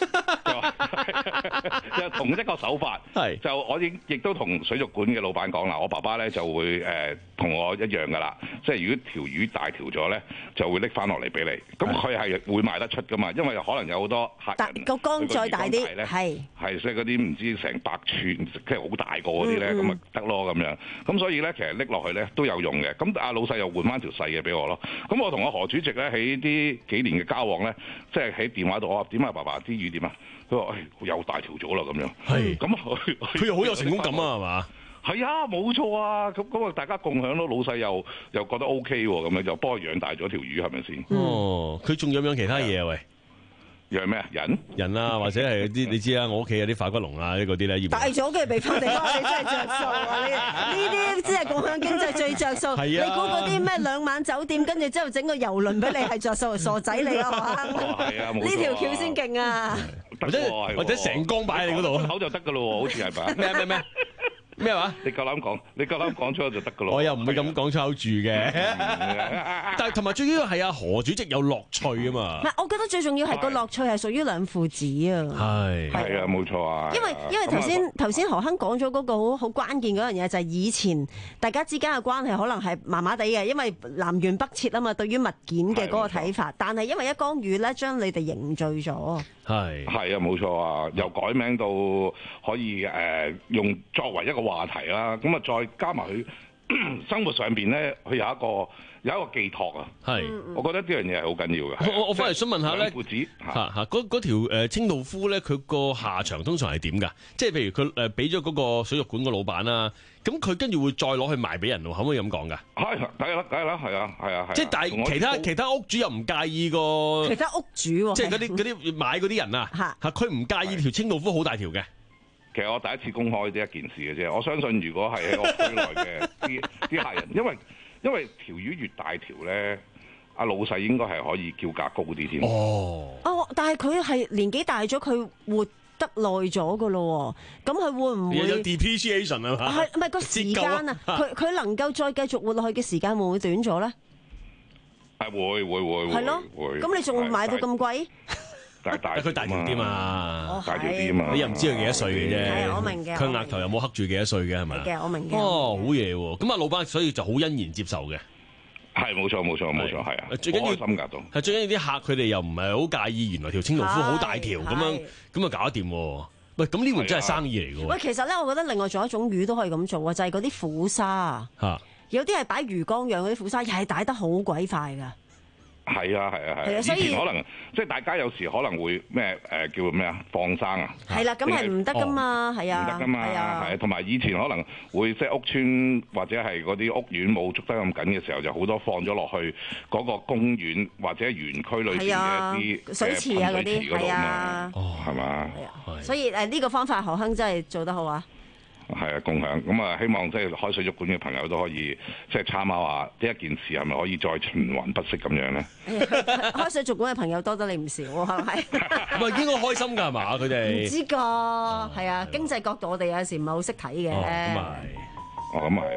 就同一個手法，係就我亦亦都同水族館嘅老闆講啦，我爸爸咧就會誒同、呃、我一樣噶啦，即係如果條魚大條咗咧，就會拎翻落嚟俾你。咁佢係會賣得出噶嘛，因為可能有好多客人個缸再大啲，係係即係嗰啲唔知成百寸，即係好大個嗰啲咧，咁啊得咯咁樣。咁所以咧，其實拎落去咧都有用嘅。咁阿老細又換翻條細嘅俾我咯。咁我同阿何主席咧喺啲幾年嘅交往咧，即係喺電話度，我話點啊，爸爸啲魚點啊？佢話誒又大條咗啦咁樣。係咁佢佢又好有成功感啊，係嘛？ 係啊，冇錯啊。咁咁啊，大家共享咯。老細又又覺得 O K 喎，咁樣就幫我養大咗條魚，係咪先？ 哦，佢仲養唔養其他嘢啊？喂， 養咩啊？人人啊，或者係啲你知啦，我屋企有啲化骨龍啊，呢嗰啲咧。 大咗嘅俾翻地方，你真係着數啊！呢呢啲即係共享經濟最着數。係啊！你估嗰啲咩兩晚酒店，跟住之後整個郵輪俾你係着數，傻仔嚟啊！ 係啊， 呢條橋先勁啊！ 或者或者成缸擺喺你嗰度口就得噶咯，好似係咪？ 咩咩咩？咩話？ 你夠膽講？你夠膽講出就得噶咯。 我又唔會咁講出口住嘅。但係同埋最主要係阿何主席有樂趣啊嘛。 唔係，我覺得最重要係個樂趣係屬於兩父子啊。 係係啊，冇錯啊。 因為因為頭先頭先何亨講咗嗰個好好關鍵嗰樣嘢，就係以前大家之間嘅關係可能係麻麻地嘅，因為南轅北轍啊嘛，對於物件嘅嗰個睇法。但係因為一缸魚咧，將你哋凝聚咗。 係係啊，冇錯啊，由改名到可以誒、呃、用作為一個話題啦，咁啊再加埋佢生活上邊咧，佢有一個有一個寄託啊。係，我覺得呢樣嘢係好緊要嘅。 我我翻嚟想問下咧， 父子嚇嚇嗰嗰條誒清道夫咧，佢個下場通常係點㗎？即係譬如佢誒俾咗嗰個水族館個老闆啦，咁佢跟住會再攞去賣俾人喎，可唔可以咁講㗎？ 係，梗係啦，梗係啦，係啊，係啊， 即係但係其他其他屋主又唔介意個其他屋主喎， 即係嗰啲嗰啲買嗰啲人啊嚇嚇，佢唔介意條清道夫好大條嘅。 其實我第一次公開呢一件事嘅啫，我相信如果係喺我區內嘅啲啲客人，因為因為條魚越大條咧，阿老細應該係可以叫價高啲添。哦， 哦，但係佢係年紀大咗，佢活得耐咗噶咯，咁佢會唔會有 depreciation 啊嘛？ 係唔係個時間啊？佢佢能夠再繼續活落去嘅時間會唔會短咗咧？ 係會會會係咯，咁你仲買到咁貴？ 大大佢大條啲嘛， 大條啲嘛， 你又唔知佢幾多歲嘅啫。 係我明嘅。 佢額頭有冇刻住幾多歲嘅係咪？ 嘅我明嘅。 哦，好嘢喎！咁啊，老闆所以就好欣然接受嘅。 係冇錯冇錯冇錯係啊！ 最緊要開心㗎都係最緊要啲客佢哋又唔係好介意，原來條清道夫好大條咁樣，咁啊搞得掂喎。喂，咁呢門真係生意嚟㗎喎。 喂，其實咧，我覺得另外仲有一種魚都可以咁做啊，就係嗰啲虎鯊啊。有啲係擺魚缸養嗰啲虎鯊，又係大得好鬼快㗎。 係啊係啊係啊！以前可能即係大家有時可能會咩誒叫咩啊放生啊？ 係啦，咁係唔得噶嘛，係啊， 唔得噶嘛，係啊，同埋以前可能會即係屋村或者係嗰啲屋苑冇捉得咁緊嘅時候，就好多放咗落去嗰個公園或者園區裏邊嘅一啲水池啊嗰啲，係啊， 係嘛？ 所以誒呢個方法何亨真係做得好啊！ 係啊，共享咁啊！希望即係開水族館嘅朋友都可以即係參考下呢一件事係咪可以再循環不息咁樣咧？ 開水族館嘅朋友多得你唔少喎，係咪？ 唔係應該開心㗎係嘛？佢哋唔知㗎，係啊！經濟角度我哋有時唔係好識睇嘅。咁啊係，哦咁啊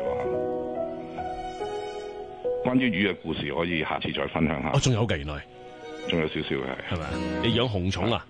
係喎。關於魚嘅故事可以下次再分享下。 哦，仲有㗎原來， 仲有少少嘅係。係咪？ 你養紅蟲啊？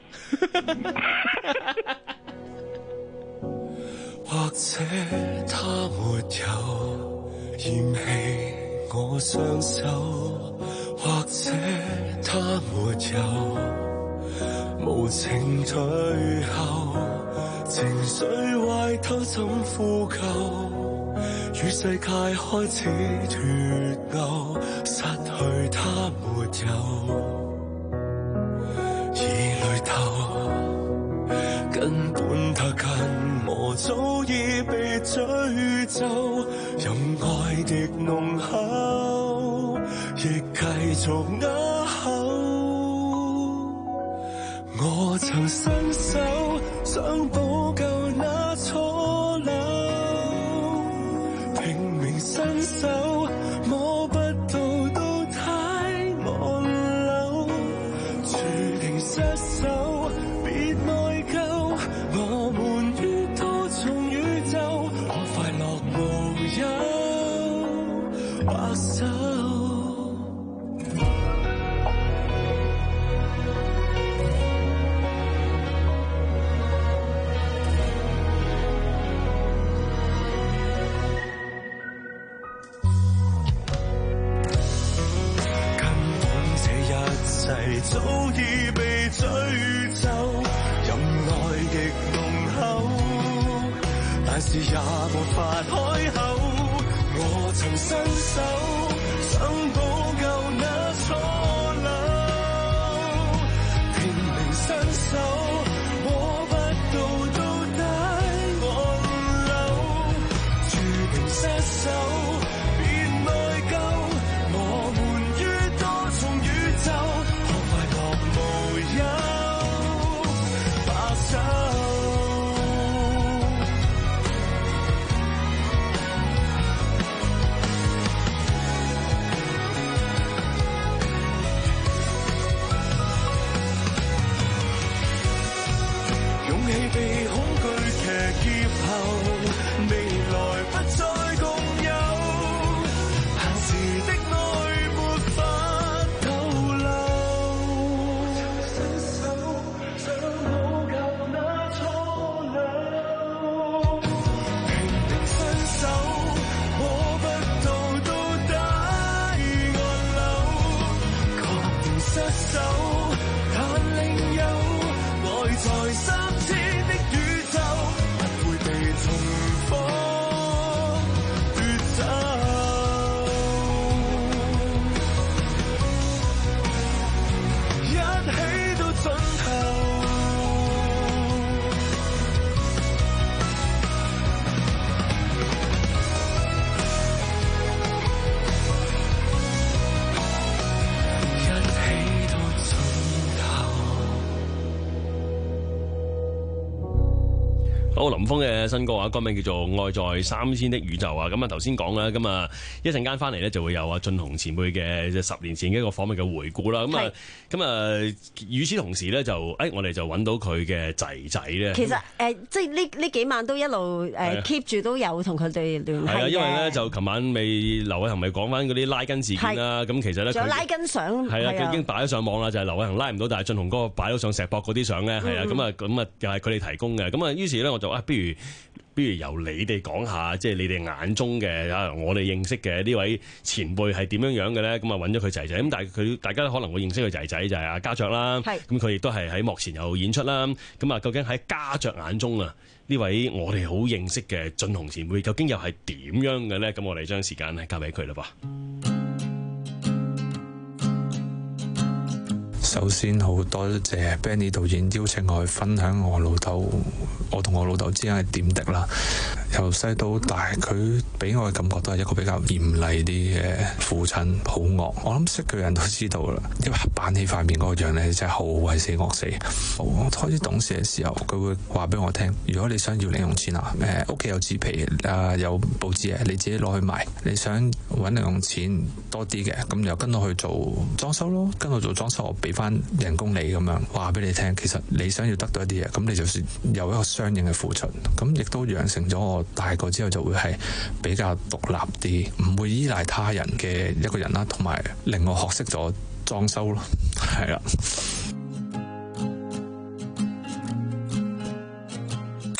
或者他沒有嫌棄我雙手，或者他沒有無情退後，情緒壞透怎呼救？與世界開始脫鈎，失去他沒有。而淚透，根本太近，我早已被詛咒。任愛極濃厚，亦繼續啞口。我曾伸手想補救那錯漏，拼命伸手摸不到都太按鈕，注定失手別內疚。我們於多重宇宙，可快樂無憂握手。早已被詛咒，任愛極濃厚，但是也無法開口。我曾伸手想補救那錯漏，拼命伸手摸不到都得按鈕，注定失手別內疚。我們於多重宇宙，無憂白手，勇氣被恐懼騎劫後，未來不再共有，閒時的愛沒法透露。手，但另有愛在三千的宇宙，不會被重複奪走。一起到盡頭。 好，林峰嘅新歌啊，歌名叫做《愛在三千的宇宙》啊。咁啊，頭先講啦，咁啊，一陣間翻嚟咧就會有啊俊雄前輩嘅十年前嘅一個訪問嘅回顧啦。咁啊，咁啊，與此同時咧就，誒、哎，我哋就揾到佢嘅仔仔咧。 其實誒、呃，即係呢呢幾晚都一路誒 keep 住都有同佢哋聯繫嘅。係啊， 因為咧就琴晚未劉偉恒咪講翻嗰啲拉筋事件啦。咁其實咧，仲有拉筋相係啊，佢已經擺咗上網啦。就係、是、劉偉恒拉唔到，但係俊雄哥擺咗上石博嗰啲相咧，係啊，咁啊，咁啊，又係佢哋提供嘅。咁啊，於是咧我就啊，不如。不如由你哋講下，即係你哋眼中嘅啊，我哋認識嘅呢位前輩係點樣樣嘅咧？咁啊揾咗佢仔仔，咁但係佢大家可能會認識佢仔仔就係阿家爵啦。咁佢亦都係喺幕前有演出啦。咁啊，究竟喺家爵眼中啊，呢位我哋好認識嘅俊雄前輩，究竟又係點樣嘅咧？咁我哋將時間咧交俾佢啦噃。 首先好多謝 Benny 導演邀請我去分享我老豆，我同我老豆之間嘅點滴啦。由細到大，佢俾我嘅感覺都係一個比較嚴厲啲嘅父親，好惡。我諗識佢人都知道啦，因為板起塊面嗰個樣咧，真係好鬼死惡死。我開始懂事嘅時候，佢會話俾我聽：如果你想要零用錢啊，誒屋企有紙皮啊，有報紙嘅，你自己攞去賣。你想揾零用錢多啲嘅，咁又跟我去做裝修咯，跟我做裝修，我俾翻人工你咁樣。話俾你聽，其實你想要得到一啲嘢，咁你就算有一個相應嘅付出，咁亦都養成咗我大個之後就會係比較獨立啲，唔會依賴他人嘅一個人啦，同埋令我學識咗裝修咯，係啦。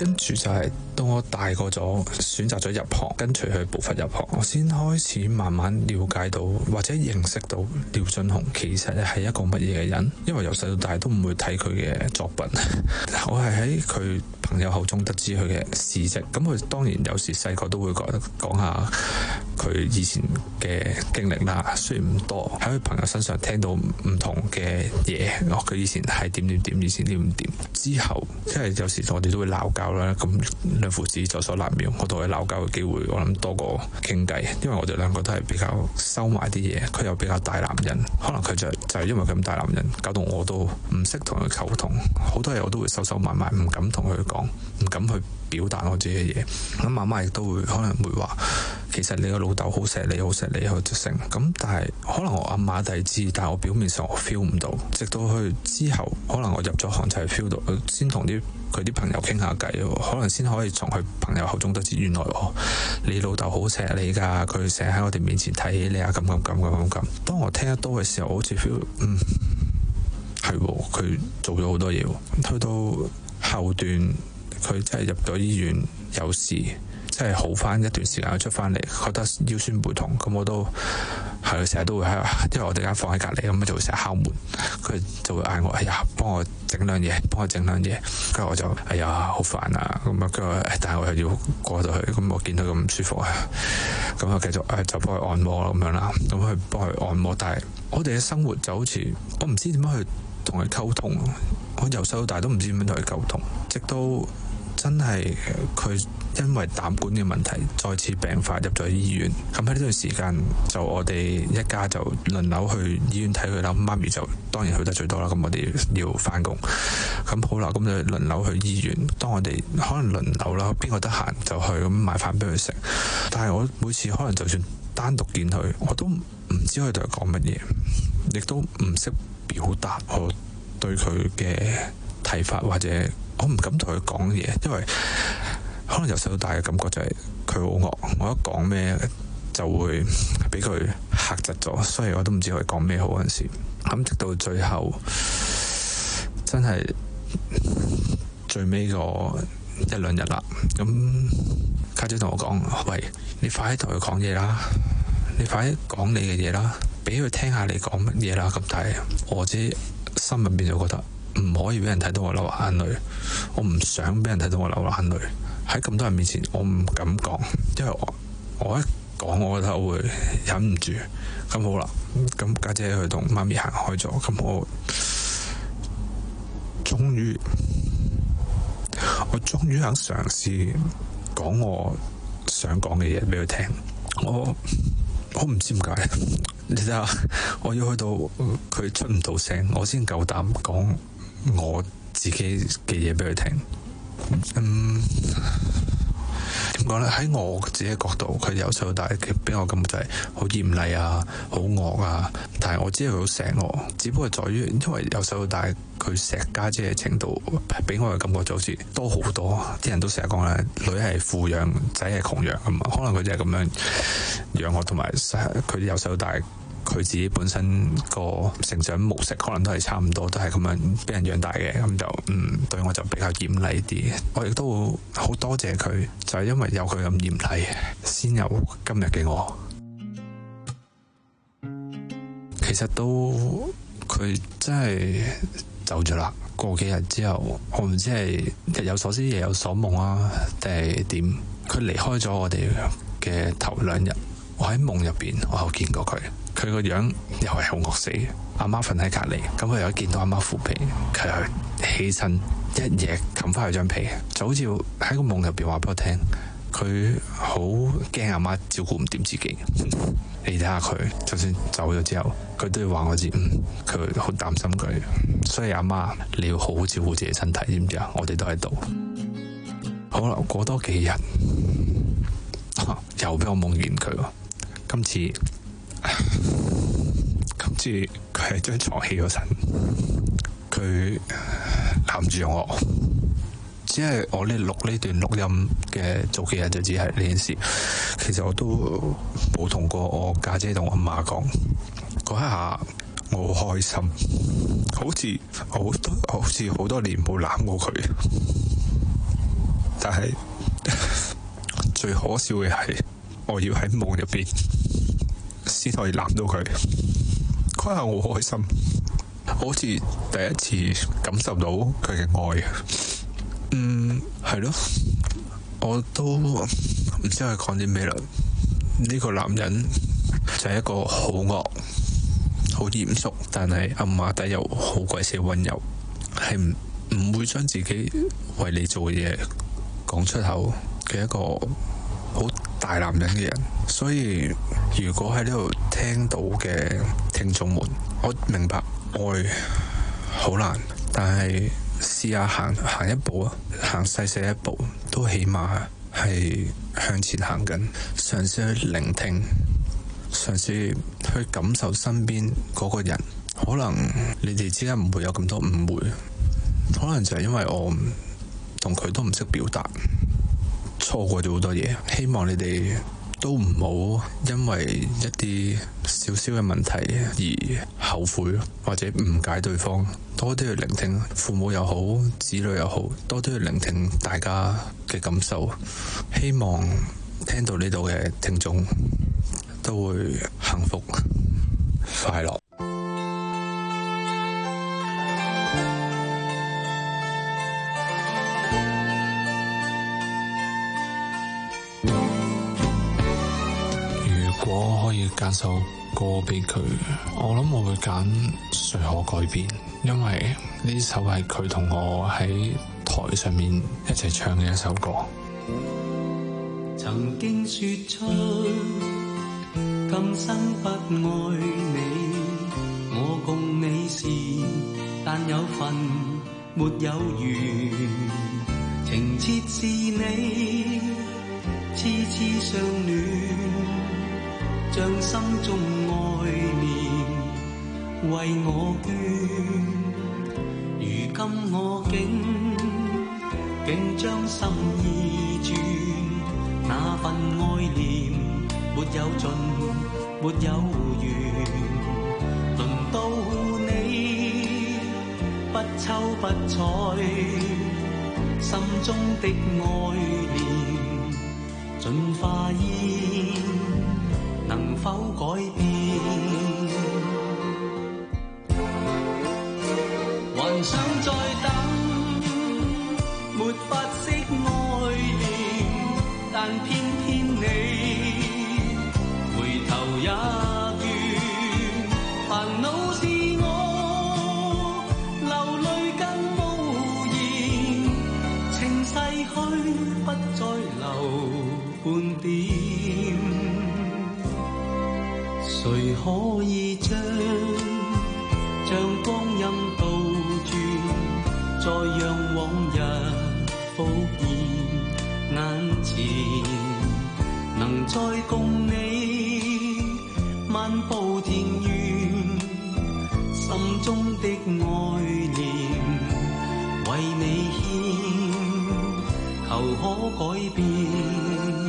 跟住就係到我大個咗，選擇咗入行，跟隨佢步伐入行，我先開始慢慢了解到或者認識到廖俊雄其實係一個乜嘢嘅人。因為由細到大都唔會睇佢嘅作品，我係喺佢朋友口中得知佢嘅事蹟。咁佢當然有時細個都會講講下佢以前嘅經歷啦，雖然唔多，喺佢朋友身上聽到唔同嘅嘢，佢以前係點點點，以前點點點。之後因為有時我哋都會鬧交啦，咁兩父子在所難免，我同佢鬧交嘅機會我諗多過傾偈，因為我哋兩個都係比較收埋啲嘢，佢又比較大男人，可能佢就就係因為咁大男人，搞到我都唔識同佢溝通，好多嘢我都會收收埋埋，唔敢同佢講，唔敢去表達我自己嘅嘢。咁媽媽亦都會可能會話，其實你個老豆好錫你，好錫你，好成咁。但係可能我暗馬底知，但係我表面上我 feel 唔到。直到去之後，可能我入咗行就係 feel 到，先同啲佢啲朋友傾下偈，可能先可以從佢朋友口中得知，原來我你老豆好錫你㗎，佢成日喺我哋面前睇起你啊，咁咁咁咁咁。當我聽得多嘅時候，我好似 feel 嗯係喎，佢做咗好多嘢。去到後段，佢真係入咗醫院有事，即係好翻一段時間，出翻嚟覺得腰酸背痛，咁我都係成日都會喺，因為我哋間房喺隔離，咁就會成日敲門，佢就會嗌我，哎呀，幫我整兩嘢，幫我整兩嘢，跟住我就，哎呀，好煩啊，咁啊，跟住，但係我又要過到去，咁我見到佢咁舒服啊，咁啊繼續誒就幫佢按摩咁樣啦，咁去幫佢按摩，但係我哋嘅生活就好似我唔知點樣去同佢溝通，我由細到大都唔知點樣同佢溝通，直到真係佢因為膽管嘅問題再次病發入咗醫院。咁喺呢段時間就我哋一家就輪流去醫院睇佢啦。媽咪就當然去得最多啦，咁我哋要翻工，咁好啦，咁就輪流去醫院。當我哋可能輪流啦，邊個得閒就去咁買飯俾佢食。但係我每次可能就算單獨見佢，我都唔知佢對佢講乜嘢，亦都唔識表達我對佢嘅睇法，或者我唔敢同佢講嘢，因為可能由細到大嘅感覺就係佢好惡，我一講咩就會俾佢嚇窒咗，所以我都唔知佢講咩好嗰陣時。咁直到最後真係最尾個一兩日啦，咁家姐同我講：喂，你快啲同佢講嘢啦，你快啲講你嘅嘢啦，俾佢聽下你講乜嘢啦。咁但係我自己心入邊就覺得唔可以俾人睇到我流眼淚，我唔想俾人睇到我流眼淚。喺咁多人面前，我唔敢講，因為我我一講，我覺得我會忍唔住。咁好啦，咁家姐佢同媽咪行開咗，咁我終於我終於肯嘗試講我想講嘅嘢俾佢聽。我我唔知點解，你睇下，我要去到佢出唔到聲，我先夠膽講我自己嘅嘢俾佢聽。嗯，點講咧？喺我自己嘅角度，佢由細到大，佢俾我感覺就係好嚴厲啊，好惡啊。但係我知佢好錫我，只不過在於因為由細到大，佢錫家姐嘅程度，俾我嘅感覺就好似多好多。啲人都成日講咧，女係富養，仔係窮養啊嘛。可能佢就係咁樣養我，同埋佢由細到大。佢自己本身個成長模式可能都係差唔多，都係咁樣俾人養大嘅，咁就嗯對我就比較嚴厲啲。我亦都好多謝佢，就係因為有佢咁嚴厲，先有今日嘅我。其實都佢真係走咗啦。過幾日之後，我唔知係日有所思夜有所夢啊，定係點？佢離開咗我哋嘅頭兩日，我喺夢入邊我有見過佢。佢個樣又係好惡死，阿媽瞓喺隔離，咁佢又見到阿媽扶被，佢又起身一嘢冚翻佢張被，就好似喺個夢入邊話俾我聽，佢好驚阿媽照顧唔掂自己。你睇下佢，就算走咗之後，佢都要話我知，嗯，佢好擔心佢，所以阿媽你要好好照顧自己身體，知唔知啊？我哋都喺度。好啦，過多幾日，啊、又俾我夢見佢喎，今次。今次佢喺張床起咗身，佢攬住我，只係我呢錄呢段錄音嘅早幾日就只係呢件事。其實我都冇同過我家姐同我阿媽講，嗰一下我好開心，好似好多好似好多年冇攬過佢。 但係最可笑嘅係，我要喺夢入邊先可以攬到佢，嗰下我好開心，我好似第一次感受到佢嘅愛啊！嗯，係咯，我都唔知佢講啲咩啦。呢個男人就係一個好惡、好嚴肅，但係暗啞底又好鬼死溫柔，係唔唔會將自己為你做嘅嘢講出口嘅一個好大男人嘅人。所以如果喺呢度聽到嘅聽眾們，我明白愛好難，但係試下行行一步啊，行細細一步，都起碼係向前行緊，嘗試去聆聽，嘗試去感受身邊嗰個人。可能你哋之間唔會有咁多誤會，可能就係因為我同佢都唔識表達，錯過咗好多嘢。希望你哋都唔好因為一啲少少嘅問題而後悔或者誤解對方。多啲去聆聽，父母又好，子女又好，多啲去聆聽大家嘅感受。希望聽到呢度嘅聽眾都會幸福快樂。 如果可以揀首歌俾佢，我諗我會揀誰可改變，因為呢首係佢同我喺台上面一齊唱嘅一首歌。 曾經說出今生不愛你，我共你是但有份沒有緣，情切是你痴痴相戀，將心中愛念為我捐。如今我竟竟將心意轉，那份愛念沒有盡沒有完。輪到你不瞅不睬，心中的愛念盡化煙，能否改變？還想再等，沒法釋愛念，但偏偏你回頭也倦。煩惱是我流淚更無言，情逝去不再留半點。誰可以將將光陰倒轉，再讓往日復現眼前，能再共你漫步田園，心中的愛念為你獻，求可改變。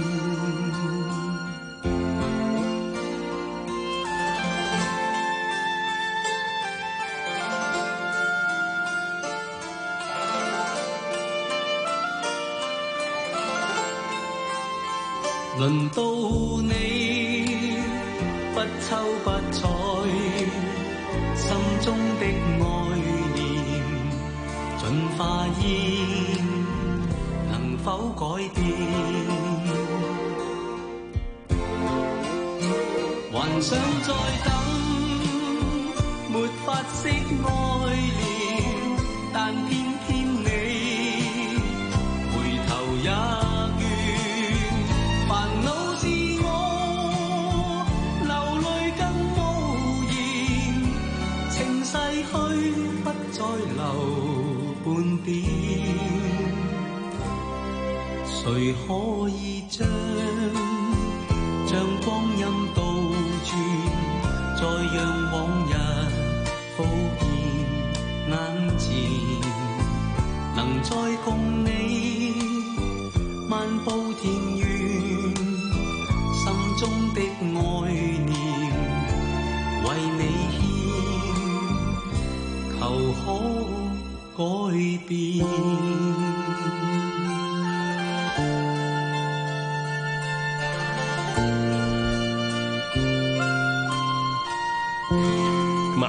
輪到你不瞅不睬，心中的愛念盡化煙，能否改變？還想再等，沒法釋愛念，但偏偏你回頭也半點，誰可以將將光陰倒轉，再讓往日復現眼前，能再共你漫步田園，心中的愛念為你獻，求可改變。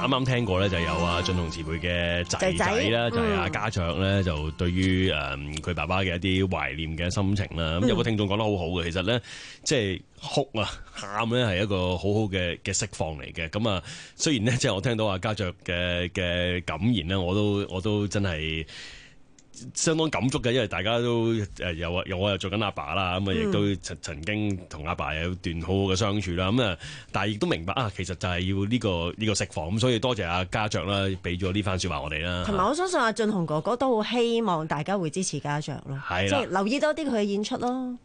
啱啱聽過咧，就有阿俊雄前輩嘅仔仔啦，就係阿家爵咧，就對於誒佢爸爸嘅一啲懷念嘅心情啦。咁有個聽眾講得好好嘅，其實咧即係哭啊、喊咧係一個好好嘅嘅釋放嚟嘅。咁啊，雖然咧即係我聽到阿家爵嘅嘅感言咧，我都我都真係相當感觸嘅，因為大家都誒有啊，有我又做緊阿爸啦，咁啊亦都曾曾經同阿爸有段好好嘅相處啦，咁啊，但係亦都明白啊，其實就係要呢個呢個釋放，咁所以多謝阿家爵啦，俾咗呢番説話我哋啦。同埋我相信阿俊雄哥哥都好希望大家會支持家爵咯，即係留意多啲佢嘅演出咯。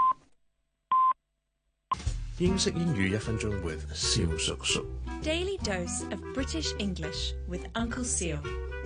英式英語一分鐘 with 蕭叔叔。 Daily dose of British English with Uncle Seal。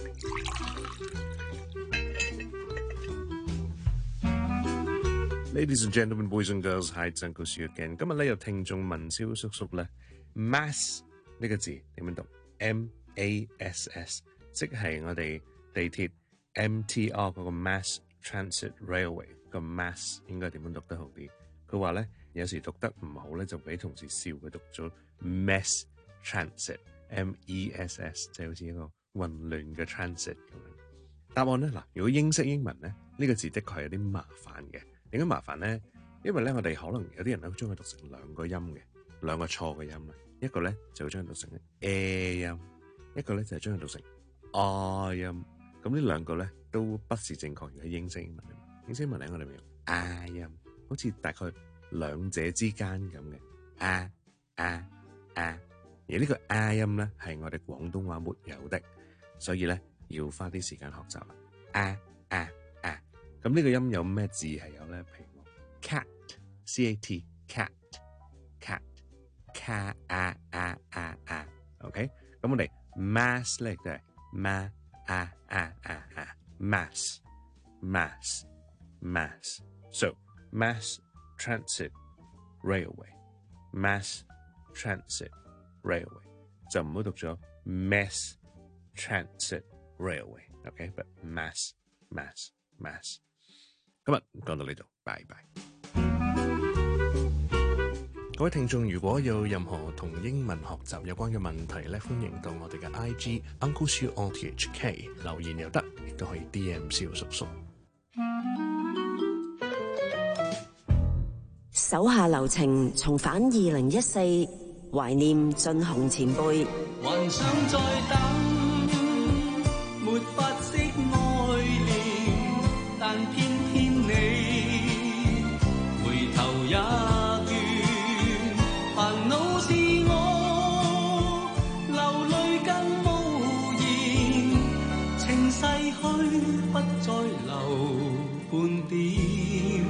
Ladies and gentlemen, boys and girls, hi, it's Uncle Sue again。今日咧有聽眾問蕭叔叔咧 ，mass 呢個字點樣讀 ？M A S S， 即係我哋地鐵 M T R 嗰個 Mass Transit Railway 個 mass 應該點樣讀得好啲？佢話咧有時讀得唔好咧，就俾同事笑佢讀咗 mass transit，M E S S， 即係好似一個混亂嘅 transit 咁樣。答案咧嗱，如果英式英文咧，呢、呢個字的確係有啲麻煩嘅。點解麻煩咧？因為咧，我哋可能有啲人咧將佢讀成兩個音嘅，兩個錯嘅音啦。一個咧就會將佢讀成 A 音，一個咧就係將佢讀成 R 音。咁呢兩個咧都不是正確嘅英式英文。英式英文咧我哋咪用 I 音，好似大概兩者之間咁嘅 A A A。而呢個 I 音咧係我哋廣東話沒有的，所以咧要花啲時間學習啦。A A。咁呢個音有咩字係有咧？譬如 cat c a t cat cat cat a a a a OK。咁我哋 mass 咧都係 ma a a a a mass mass mass。So mass transit railway mass transit railway 就唔好讀咗 mass transit railway OK。But mass mass mass。今日講到呢度，拜拜。各位聽眾，如果有任何同英文學習有關嘅問題咧，歡迎到我哋嘅 I G Uncle Siu O T H K 留言又得，亦都可以 D M 蕭叔叔。 手下留情，重返二零一四，懷念俊雄前輩。 還想再等，沒法釋愛戀，但偏偏你回頭也倦，煩惱是我流淚更無言，情逝去不再留半點，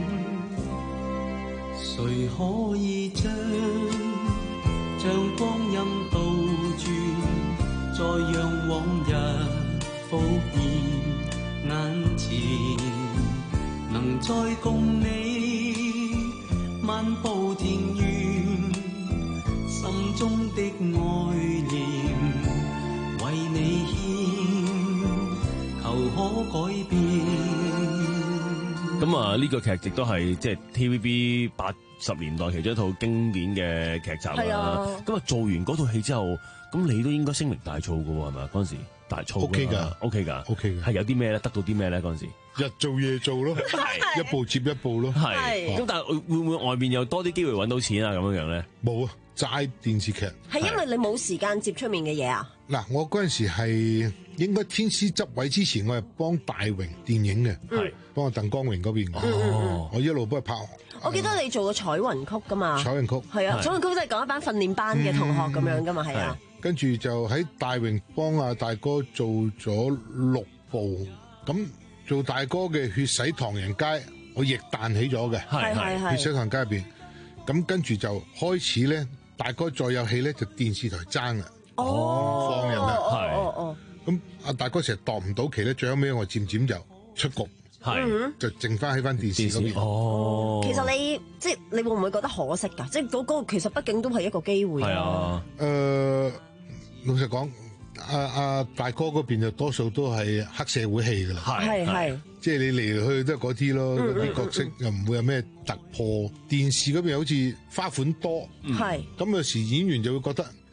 誰可以將將光陰倒轉，再讓往日復現眼前，能再共你漫步田園，心中的愛念為你獻，求可改變。 咁啊，呢個劇亦都係即係 T V B 八十年代其中一套經典嘅劇集啦。咁啊，做完嗰套戲之後，咁你都應該聲名大噪噶喎，係咪啊？嗰陣時大噪 O K 噶 ，O K 噶 ，O K 嘅。 係有啲咩咧？得到啲咩咧？嗰陣時日做夜做咯，一步接一步咯。 係。咁但係會唔會外面有多啲機會揾到錢啊？咁樣樣咧？ 冇啊，齋電視劇。 係因為你冇時間接出面嘅嘢啊？ 嗱，我嗰陣時係應該天師執位之前，我係幫大榮電影嘅，係幫我鄧光榮嗰邊。哦，我一路幫佢拍。 我記得你做過彩雲曲噶嘛？ 彩雲曲係啊，彩雲曲都係講一班訓練班嘅同學咁樣噶嘛，係啊。 跟住就喺大榮幫阿大哥做咗六部，咁做大哥嘅血洗唐人街，我亦彈起咗嘅， 係係係血洗唐人街入邊。咁跟住就開始咧，大哥再有戲咧就電視台爭啦， 哦， 放人啦， 係哦哦。 咁阿大哥成日度唔到期咧，最後尾我漸漸就出局。係，就剩翻喺翻電視嗰邊。 哦， 其實你即係你會唔會覺得可惜㗎？即係嗰嗰個其實畢竟都係一個機會。係啊。 誒、呃，老實講，阿、啊、阿、啊、大哥嗰邊就多數都係黑社會戲㗎啦。 係係。即係你嚟嚟去去都係嗰啲咯，嗰啲角色又唔會有咩突破。電視嗰邊好似花款多。 係。 咁有時演員就會覺得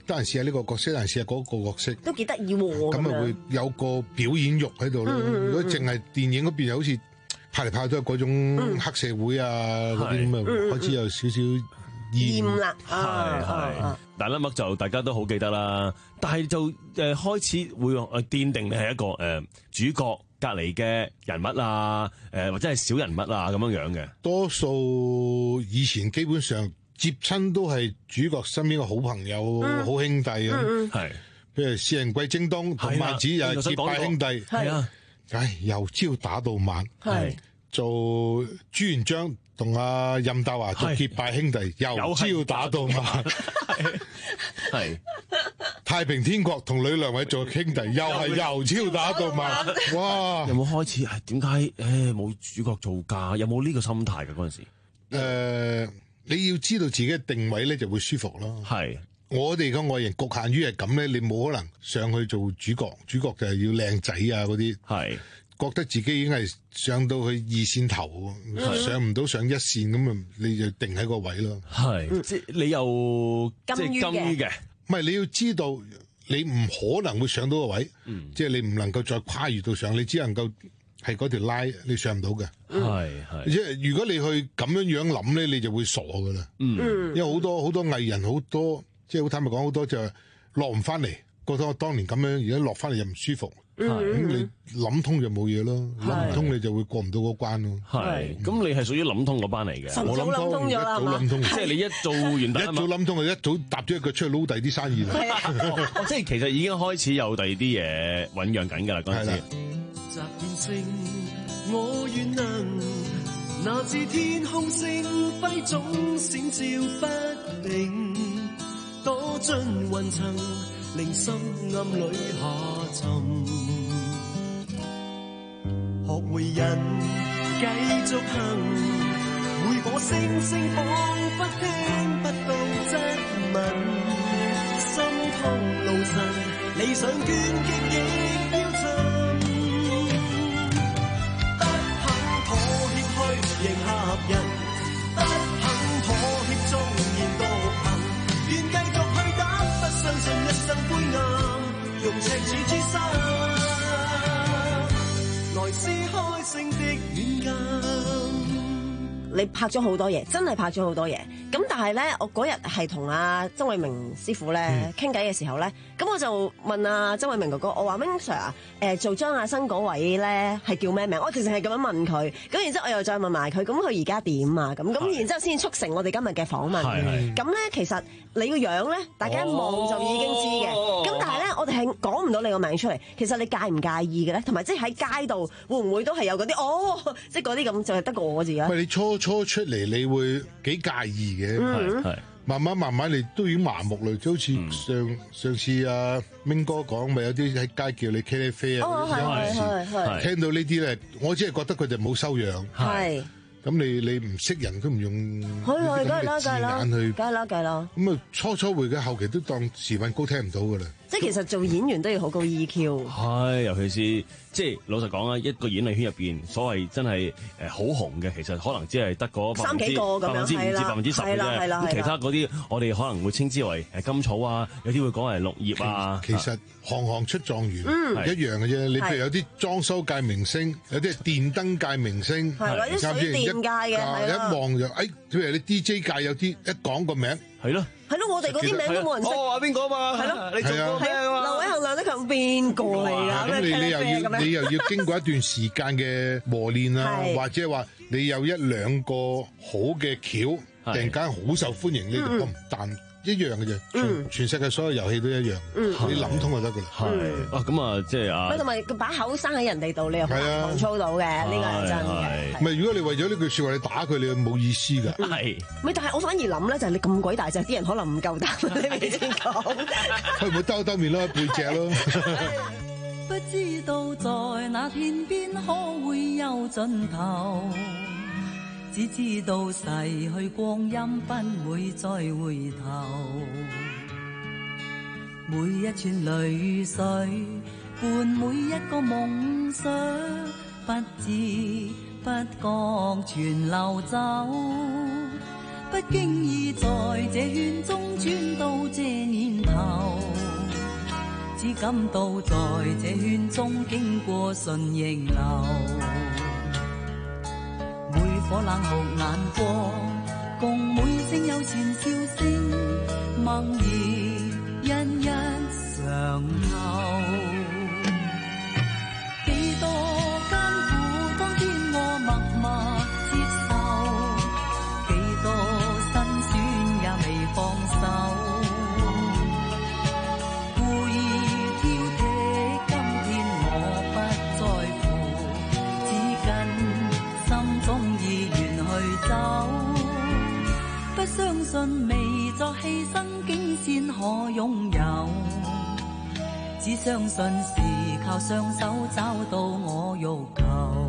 得閒試下呢個角色，得閒試下嗰個角色， 都幾得意喎。 咁啊會有個表演欲喺度咯。如果淨係電影嗰邊又好似拍嚟拍去都係嗰種黑社會啊嗰啲咁啊，開始有少少厭啦。 係係，但係咧乜就大家都好記得啦。但係就誒開始會誒奠定你係一個誒主角隔離嘅人物啊，誒或者係小人物啊咁樣樣嘅。 多數以前基本上接親都係主角身邊嘅好朋友、好兄弟啊。係，譬如四人貴精當同萬子又係結拜兄弟。係啊，唉，由朝打到晚。係做朱元璋同阿任達華做結拜兄弟，由朝打到晚。係太平天國同呂良偉做兄弟，又係由朝打到晚。哇！ 有冇開始係點解誒冇主角做㗎？有冇呢個心態㗎嗰陣時？ 誒，你要知道自己嘅定位咧，就會舒服咯。係我哋嘅外形局限於係咁咧，你冇可能上去做主角，主角就係要靚仔啊嗰啲。係覺得自己已經係上到去二線頭，上唔到上一線咁啊，你就定喺個位咯。係即係你又即係金於嘅。 唔係，你要知道，你唔可能會上到個位，嗯、即係你唔能夠再跨越到上，你只能夠係嗰條拉，你上唔到嘅。係係，即係如果你去咁樣樣諗咧，你就會傻噶啦。嗯，因為好多好多藝人好多，即係好坦白講，好多就係落唔翻嚟，覺得我當年咁樣，而家落翻嚟又唔舒服。咁、嗯、你諗通就冇嘢咯，諗唔通你就會過唔到嗰關咯。 係，咁你係屬於諗通嗰班嚟嘅。 我諗通，一早諗通， 即係你一做完，一早諗通，一早踏咗一腳出去撈第啲生意啦。 哦，即係其實已經開始有第二啲嘢醞釀緊㗎啦，嗰陣時。 集變聲，我願能拿至天空星輝總閃照不定，躲進雲層，令心暗裏下沉。學會人繼續行，每顆星星彷彿聽不到質問，心痛路程，理想倦極亦要尋，不肯妥協去迎合人，不肯妥協縱然獨行，願繼續去打，不相信一生灰暗，用赤子之心來撕開星的軟禁。 你拍咗好多嘢，真係拍咗好多嘢。咁但係咧，我嗰日係同阿曾偉明師傅咧傾偈嘅時候咧，咁我就問阿曾偉明哥哥，我話明 Sir 啊，誒做張亞生嗰位咧係叫咩名？我其實係咁樣問佢，咁然之後我又再問埋佢，咁佢而家點啊？咁咁然之後先促成我哋今日嘅訪問。咁咧其實你個樣咧，大家一望就已經知嘅。咁、哦、但係咧，我哋係講唔到你個名出嚟。其實你介唔介意嘅咧？同埋即係喺街度會唔會都係有嗰啲哦，即係嗰啲咁就係得個我字啊？ 喂，你初初出嚟你會幾介意嘅？係係、嗯，慢慢慢慢你都已經麻木啦，就好似上、嗯、上次阿明哥講，咪有啲喺街叫你茄喱啡啊，嗰啲有時聽到呢啲咧，我只係覺得佢哋冇修養。係。咁你你唔識人都唔用呢啲咁嘅字眼去， 梗係啦，梗係啦。 咁啊，初初會嘅，後期都當時運高聽唔到噶啦。 即係其實做演員都要好高 E Q。 係，尤其是即係老實講啊，一個演藝圈入邊，所謂真係誒好紅嘅，其實可能只係得嗰三幾個咁樣，百分之五至百分之十嘅啫。咁其他嗰啲，我哋可能會稱之為誒甘草啊，有啲會講係綠葉啊。 其實行行出狀元，一樣嘅啫。你譬如有啲裝修界明星，有啲係電燈界明星， 係或者水電界嘅， 一望就誒，譬如你 D J 界有啲一講個名， 係咯。 係咯，我哋嗰啲名都冇人識。 哦，話邊個嘛？係咯，你做過咩啊？ 劉偉恒、梁德強邊個嚟㗎？ 咁你你又要你又要經過一段時間嘅磨練啊，或者話你有一兩個好嘅橋，突然間好受歡迎，你就咁彈。一樣嘅啫，全全世界所有遊戲都一樣，你諗通就得噶啦。係啊，咁啊，即係啊。 喂，同埋個把口生喺人哋度，你又好難控操到嘅，呢個係真嘅。 唔係，如果你為咗呢句説話你打佢，你冇意思㗎。 係。 唔係，但係我反而諗咧，就係你咁鬼大隻，啲人可能唔夠膽你未先講。 佢唔會兜兜面咯，背脊咯。 不知道在那天邊可會有盡頭。只知道逝去光陰不會再回頭，每一串淚水伴每一個夢想，不知不覺全流走， 不經意在這圈中轉到這年頭，只感到在這圈中經過順逆流，每顆冷酷眼光，共每聲有錢笑聲，猛然一一嘗透。幾多艱苦當天我默默接受，幾多辛酸也未放手，故意挑剔，今天我不在乎，只跟心中意願去走，不相信未作犧牲竟先可擁有，只相信是靠雙手找到我欲求，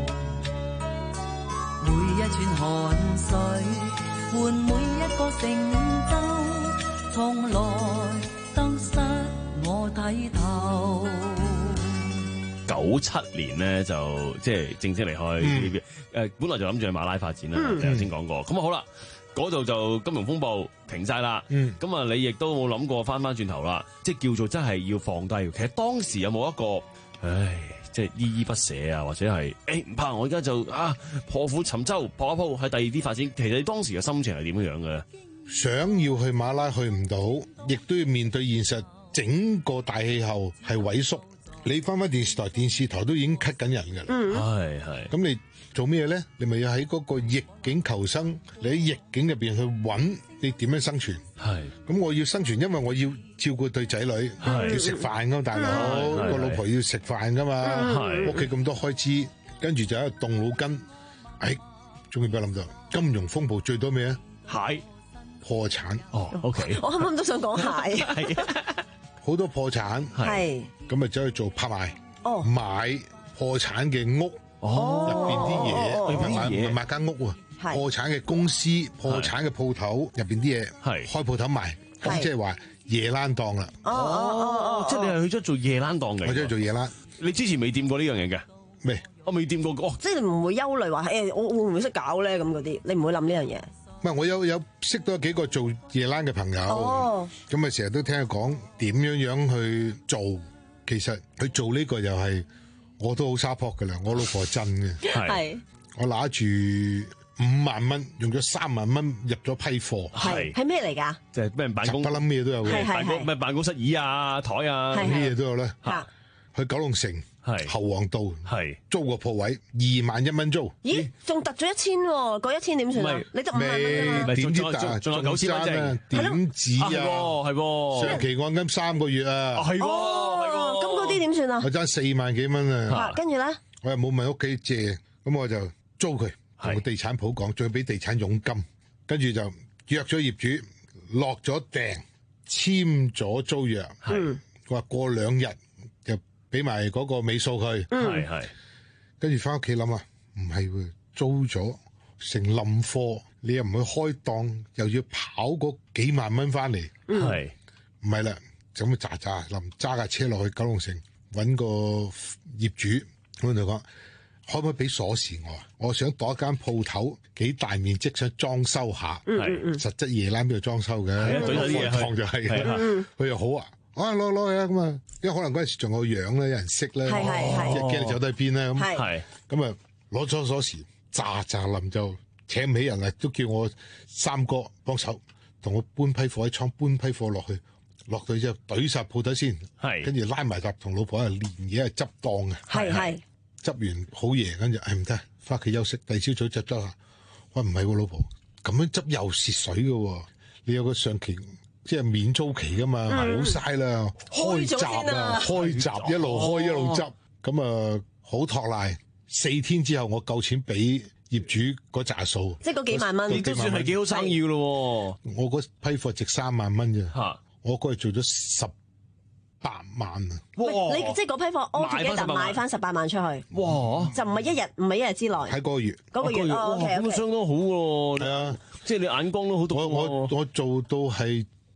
每一串汗水換每一個成就，從來得失我睇透。 九七年咧就即係正式離開 T V B， 誒、嗯、本來就諗住去馬拉發展啦，頭先講過。咁啊好啦，嗰度就金融風暴停晒啦。咁啊、嗯、你亦都冇諗過翻翻轉頭啦，即係叫做真係要放低。其實當時有冇一個唉，即係依依不捨啊，或者係誒唔怕，我而家就啊破釜沉舟，搏一鋪喺第二啲發展。其實你當時嘅心情係點樣樣嘅咧？ 想要去馬拉去唔到，亦都要面對現實，整個大氣候係萎縮。你翻翻電視台，電視台都已經 cut 緊人㗎啦。 係係。咁你做咩咧？你咪要喺嗰個逆境求生，你喺逆境入邊去揾你點樣生存。 係。 咁我要生存，因為我要照顧對仔女，要食飯㗎，大佬個老婆要食飯㗎嘛。屋企咁多開支，跟住就喺度動腦筋。哎，終於俾我諗到，金融風暴最多咩啊？ 蟹破產。 哦 ，OK。 我啱啱都想講蟹。 好多破產， 係咁咪走去做拍賣， 哦、 買破產嘅屋，入邊啲嘢，唔係買間屋啊，破產嘅公司、破產嘅鋪頭入邊啲嘢，開鋪頭賣，咁即係話夜冷檔啦。 哦哦哦， 即係你係去咗做夜冷檔嘅， 我真係做夜冷。 你之前未掂過呢樣嘢嘅？ 未， 我未掂過。哦， 即係你唔會憂慮話，誒，我會唔會識搞咧？咁嗰啲，你唔會諗呢樣嘢。 唔係，我有有識到幾個做夜冷嘅朋友，咁啊成日都聽佢講點樣樣去做。其實佢做呢個又係我都好沙撲噶啦，我老婆真嘅， 係我拿住五萬蚊，用咗三萬蚊入咗批貨， 係係咩嚟㗎？ 即係咩辦公不諗咩都有嘅， 辦公咩辦公室椅啊、台啊， 啲嘢都有咧。去九龍城。侯王道係租個鋪位二萬一蚊租， 咦？仲突咗一千喎，嗰一千點算啊？你得五萬蚊啫嘛？ 點知但仲有九千蚊啊？點止啊？ 係喎， 上期按金三個月啊？ 係喎，係喎。 咁嗰啲點算啊？ 我爭四萬幾蚊啊！ 跟住咧， 我又冇問屋企借，咁我就租佢，同個地產鋪講，仲要俾地產佣金，跟住就約咗業主，落咗訂，簽咗租約，佢話過兩日。俾埋嗰個尾數佢， 係係， 跟住翻屋企諗啊，唔係喎，租咗成冧貨，你又唔去開檔，又要跑嗰幾萬蚊翻嚟， 係唔係啦？咁啊喳喳臨揸架車落去九龍城揾個業主，咁就講可唔可以俾鎖匙我啊？我想攞一間鋪頭，幾大面積想裝修下，係實質夜冷邊度裝修嘅，開檔就係，佢又好啊。啊攞攞去啊咁啊，因為可能嗰陣時仲有樣咧，有人識咧，即係驚你走低邊咧咁。係咁啊，攞咗鎖匙，喳喳臨就請唔起人啦，都叫我三哥幫手，同我搬批貨喺倉，搬批貨落去，落到之後懟晒鋪頭先，係跟住拉埋搭同老婆啊連嘢係執檔嘅，係係執完好夜，跟住誒唔得，翻屋企休息，第二朝早執執下，喂唔係喎老婆，咁樣執又蝕水嘅喎，你有個上期。即係免租期噶嘛，好嘥啦！開閘啊，開閘一路開一路執，咁啊好托賴。四天之後我夠錢俾業主嗰紮數， 即係嗰幾萬蚊， 都算係幾好生意咯。 我嗰批貨值三萬蚊啫，我嗰日做咗十八萬啊！ 哇！你即係嗰批貨 all together賣翻十八萬出去，哇！就唔係一日，唔係一日之內， 喺嗰個月， 嗰個月哦， 咁相當好喎。係啊，即係你眼光都好毒。 我我我做到係。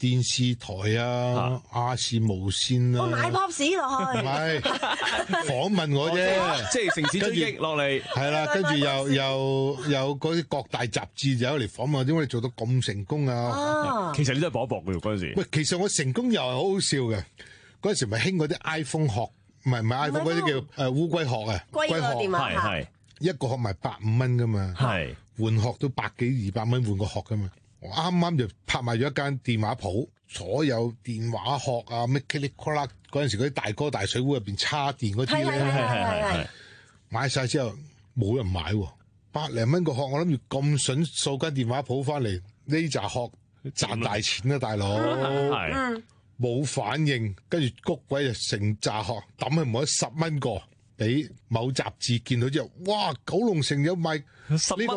電視台啊、亞視無線啊， 我買 pop 士落去， 唔係訪問我啫， 即係城市追擊落嚟， 係啦，跟住又又有嗰啲各大雜誌就有嚟訪問，點解你做到咁成功啊？ 其實你都係搏一搏嘅嗰陣時。 喂，其實我成功又係好好笑嘅，嗰陣時咪興嗰啲 iPhone 殼，唔係唔係 iPhone 嗰啲叫誒烏龜殼啊， 龜殼係係一個殼賣百五蚊噶嘛， 係換殼都百幾二百蚊換個殼噶嘛。我啱啱就拍賣咗一間電話鋪，所有電話殼啊，咩 click click 嗰陣時嗰啲大哥大水壺入邊插電嗰啲咧， 係係係係買晒之後冇人買喎，百零蚊個殼，我諗住咁筍掃間電話鋪翻嚟呢扎殼賺大錢啊，大佬，冇反應，跟住谷鬼就成扎殼抌去冇得十蚊個。俾某雜誌見到之後，哇！九龍城有賣呢個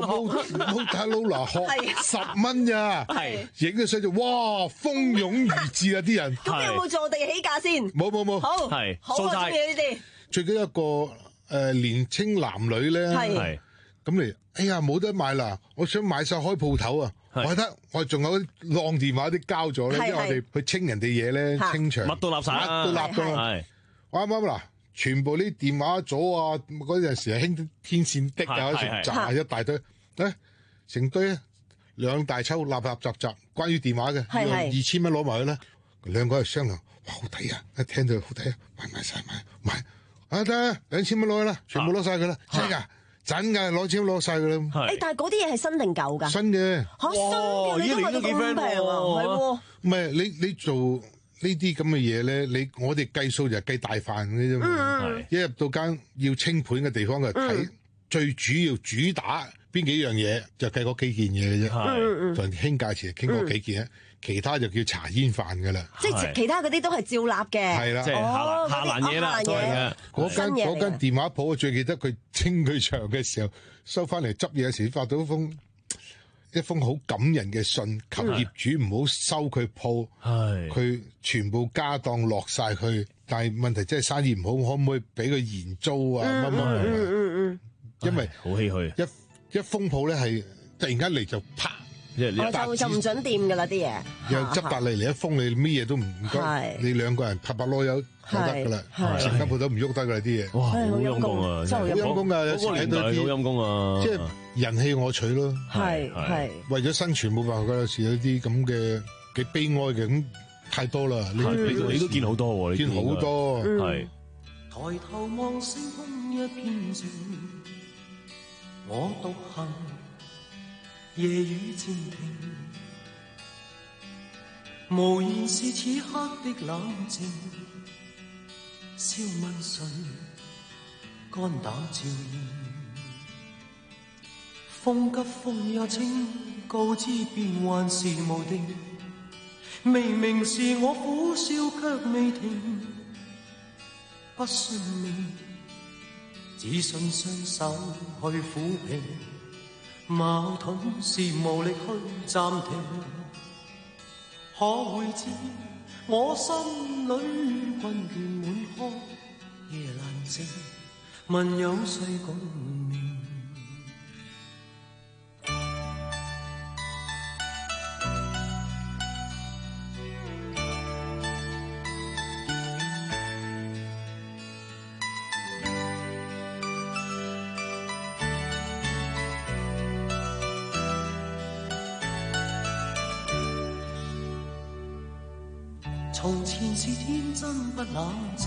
Motorola 殼十蚊咋，影咗相就哇蜂擁而至啊！啲人咁你有冇坐地起價先？ 冇冇冇， 好係好啊！中意呢啲。 最緊一個誒、呃、年青男女咧，係咁嚟，哎呀冇得買啦！我想買晒開鋪頭啊！我得我仲有晾電話啲交咗咧，因為我哋去清人哋嘢咧，清場乜都垃圾， 乜都垃圾㗎。我啱啱嗱。全部啲電話組啊，嗰陣時係興天線的啊，成扎一大堆，咧成堆兩大抽垃垃雜雜，關於電話嘅，要二千蚊攞埋去啦。兩個喺度商量，哇好抵啊！一聽到好抵啊，買買晒買買，啊得兩千蚊攞去啦，全部攞晒佢啦，真㗎真㗎，攞錢攞晒佢啦。 誒，但係嗰啲嘢係新定舊㗎？ 新嘅。 嚇新嘅，你今日都幾平啊？係喎。唔係你你做。呢啲咁嘅嘢咧，你我哋計數就係計大飯嘅啫嘛。一入到間要清盤嘅地方就睇、嗯、最主要主打邊幾樣嘢，就計嗰幾件嘢嘅啫。同人傾價錢傾嗰幾件，嗯、其他就叫茶煙飯噶啦。即係其他嗰啲都係照納嘅。係啦，即係下下欄嘢啦，係嘅。 嗰間嗰間電話鋪，我最記得佢清佢場嘅時候，收翻嚟執嘢嘅時候，發到一封。一封好感人嘅信，求業主唔好收佢鋪，佢全部家當落晒去。但係問題即係生意唔好，可唔可以俾佢延租啊？乜乜乜？因為好唏噓， 一一封鋪咧係突然間嚟就啪， 就就唔準掂㗎啦啲嘢。 又執達嚟嚟一封，你咩嘢都唔唔該，你兩個人拍拍籮柚就得㗎啦。成間鋪都唔喐得㗎啦啲嘢。 哇，好陰功啊！ 真係好陰功㗎，有時睇到啲好陰功啊！ 即係人棄我取咯。 係係為咗生存冇辦法㗎，有時有啲咁嘅幾悲哀嘅咁太多啦。你你都見好多喎， 見好多係。 抬頭望星空一片靜，我獨行夜雨漸停，無言是此刻的冷靜，笑問誰肝膽照應，風急風也清，告知變幻是無定，明明是我苦笑卻未停，不信命，只信雙手去撫平，矛盾是無力去暫停，可會知我心裏困倦滿腔，夜闌靜，問有誰共鳴？從前是天真不冷靜，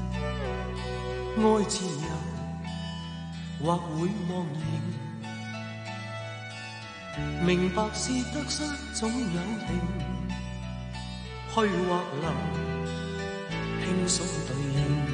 愛自由或會忘形，明白是得失總有定，虛或流，輕鬆對應，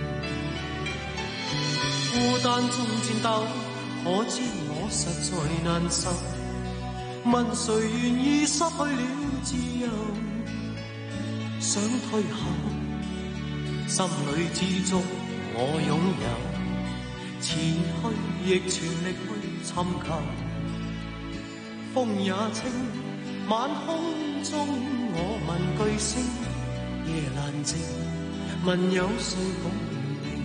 孤單中戰鬥，可知我實在難受，問誰願意失去了自由？想退後，心裏知足我擁有，前去亦全力去尋求。風也清，晚空中我問句星，夜闌靜，問有誰共鳴？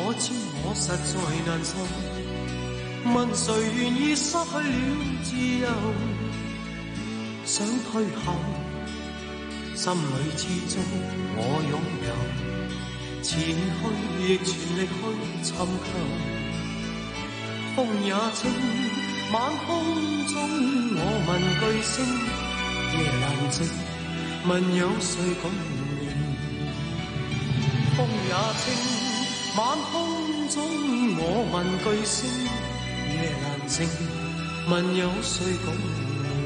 我知我實在難受，問誰願意失去了自由？想退後，心裏始終我擁有，前去亦全力去尋求。風也清，晚空中我問句聲，夜闌靜，問有誰共鳴？風也清，晚空中我問句聲，夜闌靜，問有誰共鳴？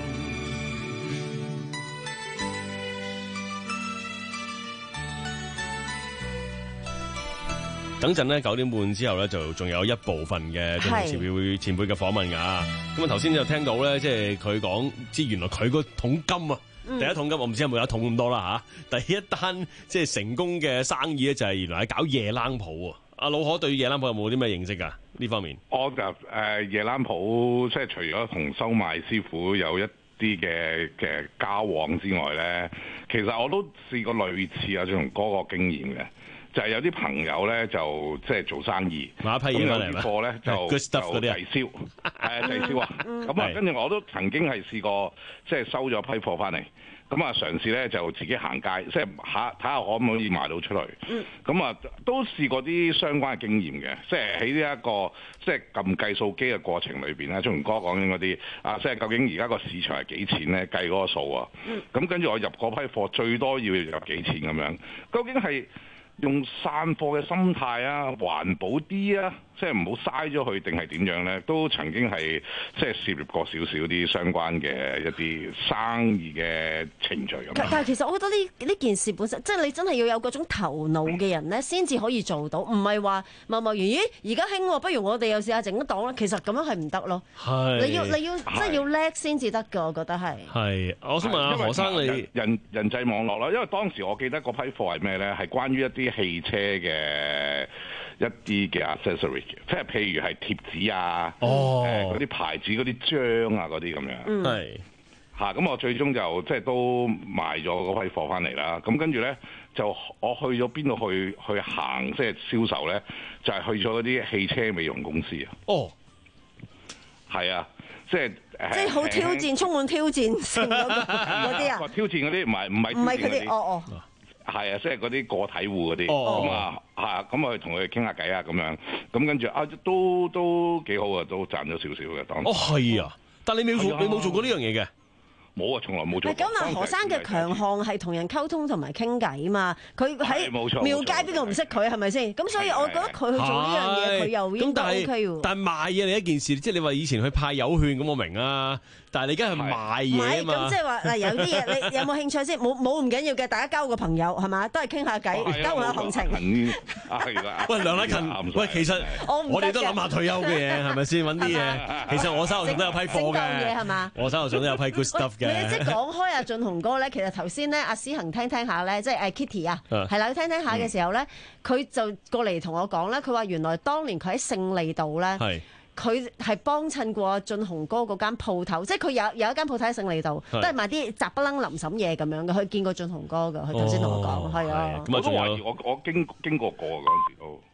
等陣咧九點半之後咧，就仲有一部分嘅進行前輩前輩嘅訪問㗎。咁啊頭先就聽到咧，即係佢講，知原來佢個桶金啊，嗯、第一桶金我唔知有冇一桶咁多啦嚇。第一單即係成功嘅生意咧，就係原來係搞夜冷鋪喎。阿老可對夜冷鋪有冇啲咩認識㗎？呢方面， 我就誒、呃、夜冷鋪，即係除咗同收賣師傅有一啲嘅嘅交往之外咧，其實我都試過類似阿俊雄哥個經驗嘅。就係有啲朋友咧，就即係做生意， 買一批嘢翻嚟， 貨咧就就滯銷，係啊滯銷啊！咁啊，跟住我都曾經係試過，即係收咗批貨翻嚟，咁啊嘗試咧就自己行街，即係下睇下可唔可以賣到出嚟。咁啊都試過啲相關嘅經驗嘅，即係喺呢一個即係撳計數機嘅過程裏邊咧，鍾榮哥講緊嗰啲啊，即係究竟而家個市場係幾錢咧？計嗰個數啊！咁跟住我入嗰批貨最多要入幾錢咁樣？究竟係用散貨嘅心態啊，環保啲啊，即係唔好嘥咗佢，定係點樣咧？都曾經係即係涉獵過少少啲相關嘅一啲生意嘅程序咁。 但係其實我覺得呢呢件事本身，即係你真係要有嗰種頭腦嘅人咧，先至可以做到，唔係話貿貿然咦而家興，不如我哋又試下整一檔啦。其實咁樣係唔得咯。係你要你要即係要叻先至得㗎，我覺得係。係， 我想問下何生你人人，人際網絡啦，因為當時我記得嗰批貨係咩咧？係關於一啲汽車嘅一啲嘅 accessory， 即係譬如係貼紙啊，誒嗰啲牌子嗰啲章啊嗰啲咁樣，係嚇咁我最終就即係都賣咗嗰批貨翻嚟啦。咁跟住咧就我去咗邊度去去行即係銷售咧，就係、是、去咗嗰啲汽車美容公司啊。哦，係啊，即係即係好挑戰，充滿挑戰性嗰啲啊。 挑戰嗰啲唔係唔係唔係佢哋哦哦。 係啊，即係嗰啲個體戶嗰啲，咁啊係，咁我去同佢哋傾下偈啊，咁樣，咁跟住啊，都都幾好啊，都賺咗少少嘅當時。 哦，係啊，但你冇做，你冇做過呢樣嘢嘅。 冇啊，從來冇做過。 咁啊，何生嘅強項係同人溝通同埋傾偈嘛。佢喺廟街邊個唔識佢係咪先？咁所以我覺得佢去做呢樣嘢，佢又應該 OK 喎。 但係賣嘢另一件事，即係你話以前去派油券咁，我明啊。但係你而家係賣嘢啊嘛。 咁即係話嗱，有啲嘢你有冇興趣先？冇冇唔緊要嘅，大家交個朋友係嘛，都係傾下偈，交換下行程。 喂，梁禮勤，喂，其實我哋都諗下退休嘅嘢係咪先？揾啲嘢。其實我手頭上都有批貨嘅。 係嘛？ 我手頭上都有批 good stuff 嘅。 即係講開阿俊雄哥咧，其實頭先咧阿思恒聽聽下咧，即係誒 Kitty 啊，係啦，聽聽下嘅時候咧，佢就過嚟同我講咧，佢話原來當年佢喺勝利道咧，佢係幫襯過阿俊雄哥嗰間鋪頭，即係佢有有一間鋪頭喺勝利道，都係賣啲雜不楞林沈嘢咁樣嘅，佢見過俊雄哥㗎，佢頭先同我講，係啊， 我都懷疑我我經經過過嗰陣時都。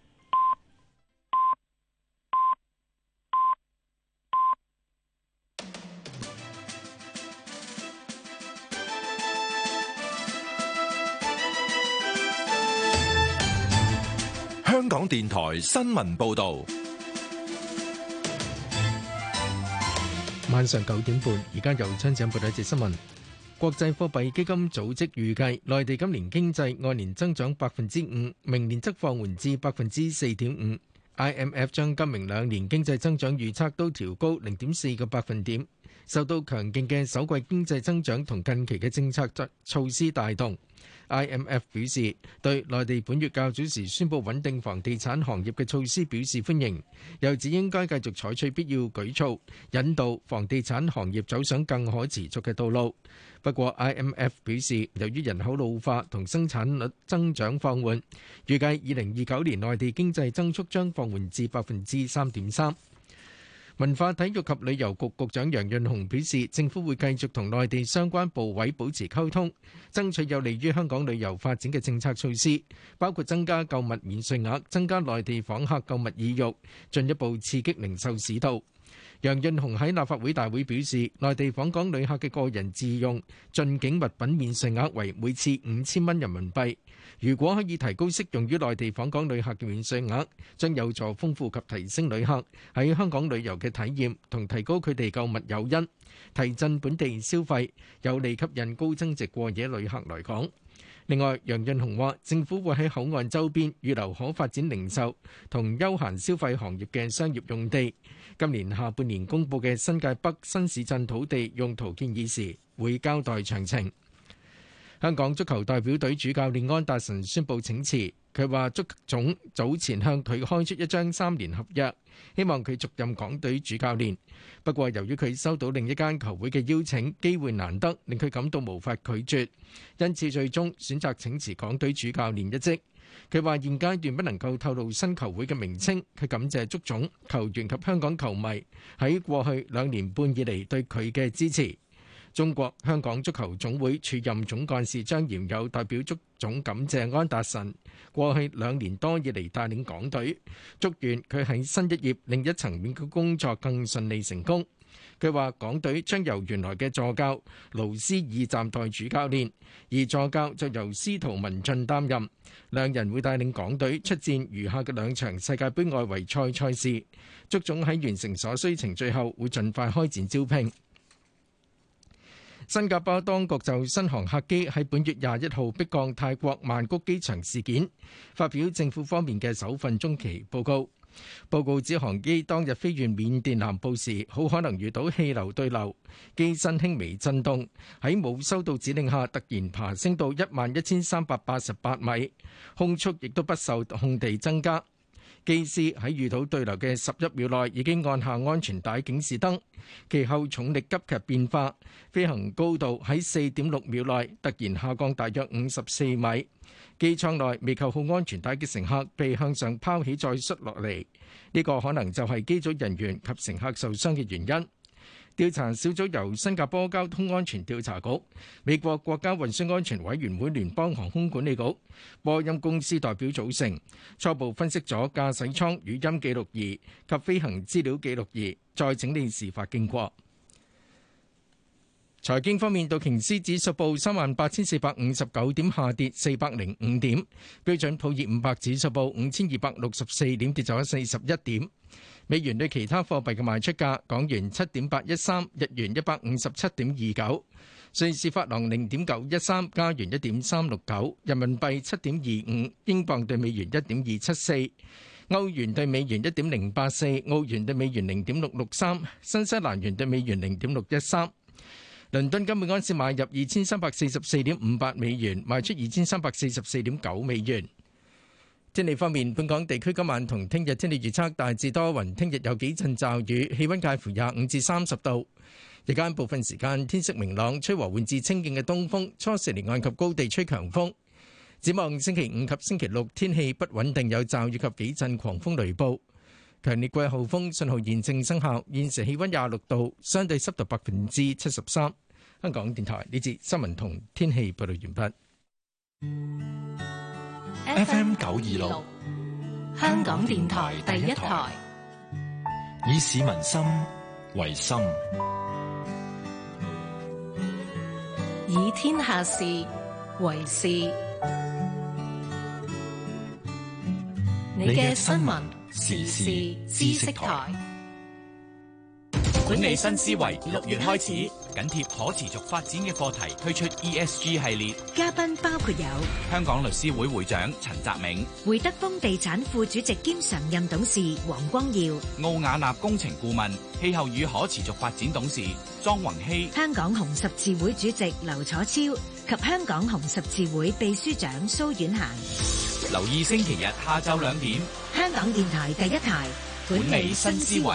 香港電台新聞報導， 晚上九點半，而家由張子報道一節新聞。國際貨幣基金組織預計，內地今年經濟按年增長百分之五，明年則放緩至百分之四點五。I M F 將今明兩年經濟增長預測都調高零點四個百分點，受到強勁嘅首季經濟增長同近期嘅政策措施帶動。I M F 表示對內地本月較早時宣布穩定房地產行業嘅措施表示歡迎，又指應該繼續採取必要舉措，引導房地產行業走上更可持續嘅道路。不過 I M F 表示，由於人口老化同生產率增長放緩，預計二零二九年內地經濟增速將放緩至百分之三點三。 文化體育及旅遊局局長楊潤雄表示，政府會繼續同內地相關部委保持溝通，爭取有利於香港旅遊發展嘅政策措施，包括增加購物免稅額、增加內地訪客購物意欲，進一步刺激零售市道。楊潤雄喺立法會大會表示，內地訪港旅客嘅個人自用進境物品免稅額為每次五千蚊人民幣。如果可以提高適用於內地訪港旅客嘅免稅額，將有助豐富及提升旅客喺香港旅遊嘅體驗，同提高佢哋購物誘因，提振本地消費，有利吸引高增值過夜旅客來港。另外，楊潤雄話，政府會喺口岸周邊預留可發展零售同休閒消費行業嘅商業用地。今年下半年公佈嘅新界北新市鎮土地用途建議時，會交代詳情。香港足球代表隊主教練安達臣宣布請辭，佢話足總早前向佢開出一張三年合約，希望佢續任港隊主教練。不過由於佢收到另一間球會嘅邀請，機會難得，令佢感到無法拒絕，因此最終選擇請辭港隊主教練一職。佢話現階段不能夠透露新球會嘅名稱，佢感謝足總、球員及香港球迷喺過去兩年半以嚟對佢嘅支持。中國香港足球總會署任總幹事張賢友代表足總感謝安達臣過去兩年多以嚟帶領港隊，祝願佢喺新一頁另一層面嘅工作更順利成功。佢話港隊將由原來嘅助教勞斯爾暫代主教練，而助教就由司徒文進擔任。兩人會帶領港隊出戰餘下嘅兩場世界盃外圍賽賽事。足總喺完成所需程序後，會盡快開展招聘。新加坡當局就新航客機喺本月廿一號迫降泰國曼谷機場事件，發表政府方面嘅首份中期報告。報告指航機當日飛越緬甸南部時，好可能遇到氣流對流，機身輕微震動，喺冇收到指令下突然爬升到一萬一千三百八十八米，空速亦都不受控地增加。機師喺遇到對流嘅十一秒內已經按下安全帶警示燈，其後重力急劇變化，飛行高度喺四點六秒內突然下降大約五十四米。機艙內未扣好安全帶嘅乘客被向上拋起再摔落嚟，呢個可能就係機組人員及乘客受傷嘅原因。調查小組由新加坡交通安全調查局、美國國家運輸安全委員會聯邦航空管理局、波音公司代表組成，初步分析咗駕駛艙語音記錄儀及飛行資料記錄儀，再整理事發經過。財經方面，道瓊斯指數報三萬八千四百五十九點，下跌四百零五點；標準普爾五百指數報五千二百六十四點，跌咗四十一點。美元對其他貨幣嘅賣出價：港元七點八一三，日元一百五十七點二九，瑞士法郎零點九一三，加元一點三六九，人民幣七點二五，英鎊對美元一點二七四，歐元對美元一點零八四，澳元對美元零點六六三，新西蘭元對美元零點六一三。倫敦金每安士買入二千三百四十四點五八美元，賣出二千三百四十四點九美元。天氣方面，本港地區今晚同聽日天氣預測大致多雲，聽日有幾陣驟雨，氣溫介乎廿五至三十度。日間部分時間天色明朗，吹和緩至清勁嘅東風，初時離岸及高地吹強風。展望星期五及星期六天氣不穩定，有驟雨及幾陣狂風雷暴。強烈季候風信號現正生效，現時氣溫廿六度，相對濕度百分之七十三。香港電台呢節新聞同天氣報道完畢。 F M 九二六， 香港電台第一台， 以市民心為心， 以天下事為事。你嘅新聞時事知識台， 管理新思維六月開始緊貼可持續發展嘅課題，推出 E S G 系列。 嘉賓包括有香港律師會會長陳澤銘、 會德豐地產副主席兼常任董事黃光耀、 奧雅納工程顧問、氣候與可持續發展董事莊宏希、 香港紅十字會主席劉楚超及香港紅十字會秘書長蘇婉嫻。 留意星期日下晝兩點， 香港電台第一台管理新思維。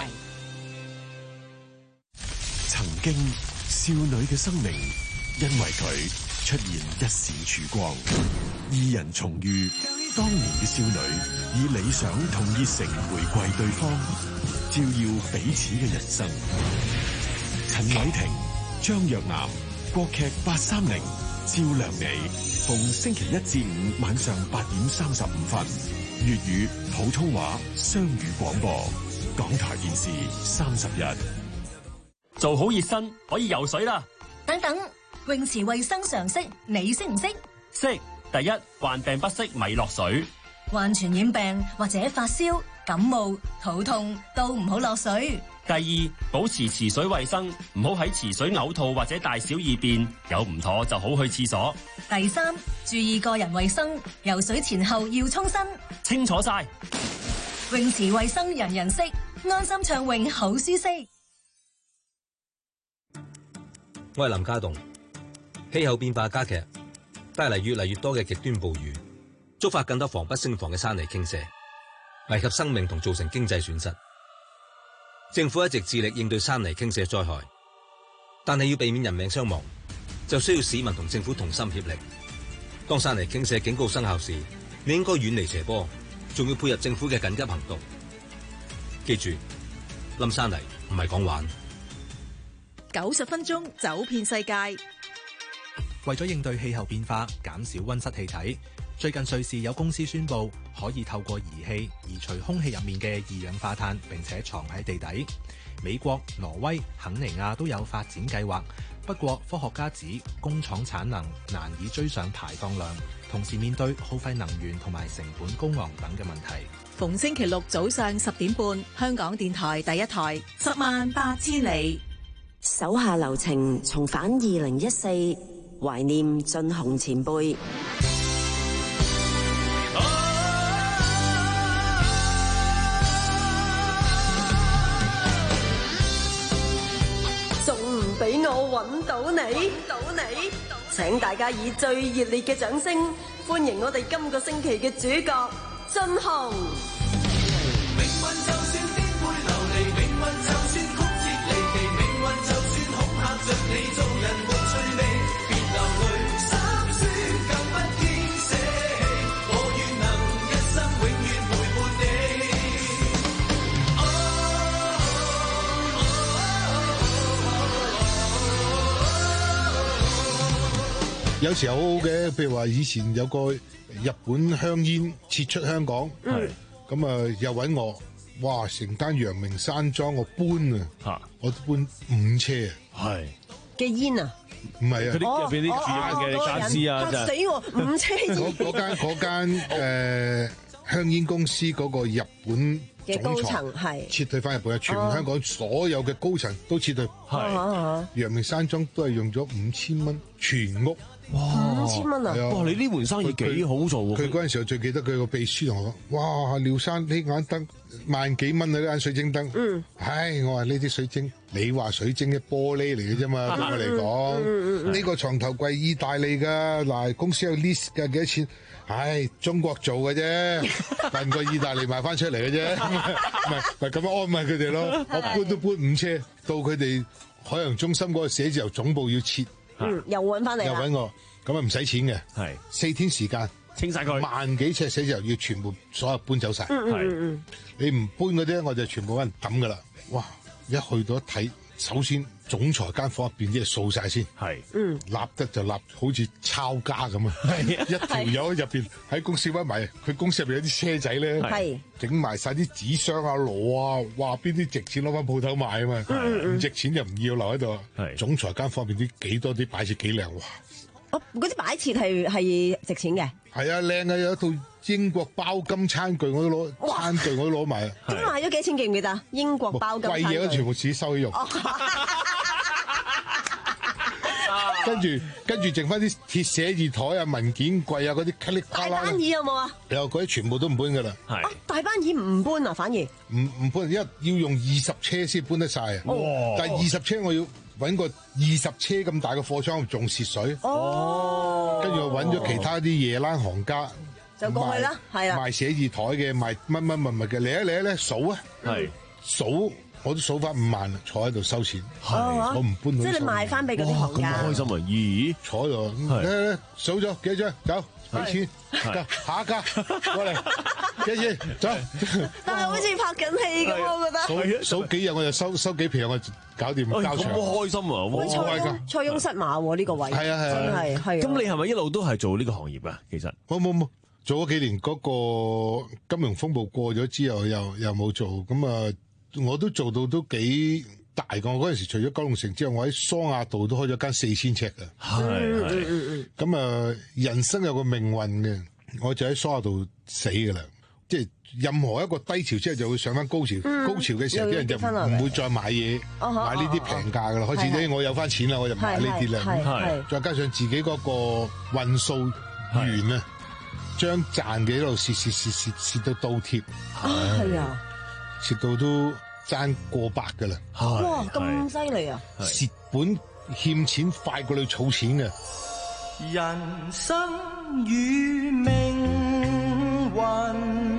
曾經少女嘅生命，因為佢出現一閃曙光，二人重遇。 當年嘅少女，以理想同熱誠回饋對方，照耀彼此嘅人生。陳偉霆、張若楠，國劇八三零照亮你，逢星期一至五晚上八點三十五分，粵語、普通話雙語廣播，港台電視三十日。 做好熱身可以游水啦。 等等，泳池衛生常識你識唔識？ 識。第一，患病不適咪落水。 患傳染病或者發燒、感冒、肚痛都唔好落水。 第二，保持池水衛生，唔好喺池水嘔吐或者大小二便，有唔妥就好去廁所。 第三，注意個人衛生，游水前後要沖身。 清楚晒。 泳池衛生人人識，安心暢泳好舒適。 我係林家棟。氣候變化加劇，帶嚟越嚟越多嘅極端暴雨，觸發更多防不勝防嘅山泥傾瀉，危及生命同造成經濟損失。政府一直致力應對山泥傾瀉災害，但係要避免人命傷亡，就需要市民同政府同心協力。當山泥傾瀉警告生效時，你應該遠離斜坡，仲要配合政府嘅緊急行動。記住，冧山泥唔係講玩。 九十分鐘走遍世界。 為咗應對氣候變化，減少溫室氣體，最近瑞士有公司宣布可以透過儀器移除空氣入面嘅二氧化碳，並且藏喺地底。美國、挪威、肯尼亞都有發展計劃，不過科學家指工廠產能難以追上排放量，同時面對耗費能源同埋成本高昂等嘅問題。 逢星期六早上十點半，香港電台第一台，十萬八千里。 手下留情，重返二零一四。懷念進雄前輩， 仲唔俾我揾到你？揾到你！請大家以最熱烈嘅掌聲歡迎我哋今個星期嘅主角進雄。 命運就算顛沛流離，命運就算曲折離奇，命運就算恐嚇着你，做人沒趣味。 有時候好好嘅，譬如話以前有個日本香煙撤出香港，咁啊又揾我，哇！成間陽明山莊我搬啊，我搬五車啊，係嘅煙啊， 唔係啊， 嗰啲入邊啲住嘅家私啊， 嚇死我！五車煙嗰間嗰間誒香煙公司嗰個日本嘅高層係撤退翻日本，全香港所有嘅高層都撤退，係陽明山莊都係用咗五千蚊全屋。 哇！ 五千蚊啊！ 哇！你呢門生意幾好做喎！ 佢嗰陣時候最記得佢個秘書同我講：哇！廖生呢眼燈萬幾蚊啊！呢眼水晶燈，嗯，唉，我話呢啲水晶，你話水晶嘅玻璃嚟嘅啫嘛，對我嚟講，呢個床頭櫃意大利㗎，嗱公司有 list 㗎，幾多錢？唉，中國做嘅啫，運過意大利賣翻出嚟嘅啫，唔係咪咁樣安慰佢哋咯？我搬都搬五車，到佢哋海洋中心嗰個寫字樓總部要撤。 嗯，又揾翻嚟啦， 又揾我，咁啊唔使錢嘅，係四天時間清晒佢， 萬幾尺寫字樓要全部所有搬走晒， 嗯嗯嗯， 你唔搬嗰啲我就全部揾人抌噶啦，哇！一去到一睇，首先總裁間房入邊啲嘢掃晒先，係，嗯，立得就立，好似抄家咁啊，一條友喺入邊喺公司揾埋，佢公司入邊有啲車仔咧，係整埋晒啲紙箱啊、螺啊，哇！邊啲值錢攞翻鋪頭賣啊嘛，唔值錢就唔要留喺度，係總裁間房入邊啲幾多啲擺設幾靚，哇！ 哦，嗰啲擺設係係值錢嘅， 係啊，靚啊，有一套英國包金餐具我都攞，餐具我都攞埋。 咁賣咗幾錢記唔記得？英國包金餐具。貴嘢都全部自己收起用。跟住跟住剩翻啲鐵寫字台啊、文件櫃啊嗰啲咔哩咔啦。 大班椅有冇啊？ 有，嗰啲全部都唔搬噶啦。 係。大班椅唔搬啊，反而。 唔唔搬，因為要用二十車先搬得晒啊。哇！但係二十車我要揾個二十車咁大嘅貨倉，仲蝕水。哦。跟住我揾咗其他啲夜冷行家。 就過去啦，係啦。 賣寫字台嘅，賣乜乜物物嘅，嚟一嚟一咧數啊。係。數我都數翻五萬啦，坐喺度收錢， 係我唔搬到。 即係你賣翻俾嗰啲行家。 咁開心啊！咦， 坐喺度，咧數咗幾多張，走，俾錢，下一家過嚟，幾錢，走。 但係好似拍緊戲咁，我覺得。 數數幾日我就收收幾皮，我就搞掂交場。 咁開心啊！ 喂，塞翁塞翁失馬喎，呢個位。 係啊係啊， 真係係。 咁你係咪一路都係做呢個行業啊？其實冇冇冇。做咗幾年嗰個金融風暴過咗之後，又又冇做，咁啊，我都做到都幾大個。嗰陣時除咗九龍城之外，我喺梳亞道都開咗間四千尺嘅。 係係。 咁啊，人生有個命運嘅，我就喺梳亞道死㗎啦。即係任何一個低潮之後就會上翻高潮，高潮嘅時候啲人就唔會再買嘢，買呢啲平價㗎啦。開始咧，我有翻錢啦，我就買呢啲啦。係。再加上自己嗰個運數完啊。將賺嘅一路蝕蝕蝕蝕蝕到倒貼， 係啊， 蝕到都爭過百噶啦。 哇，咁犀利啊！ 蝕本欠錢快過你儲錢嘅。 人生與命運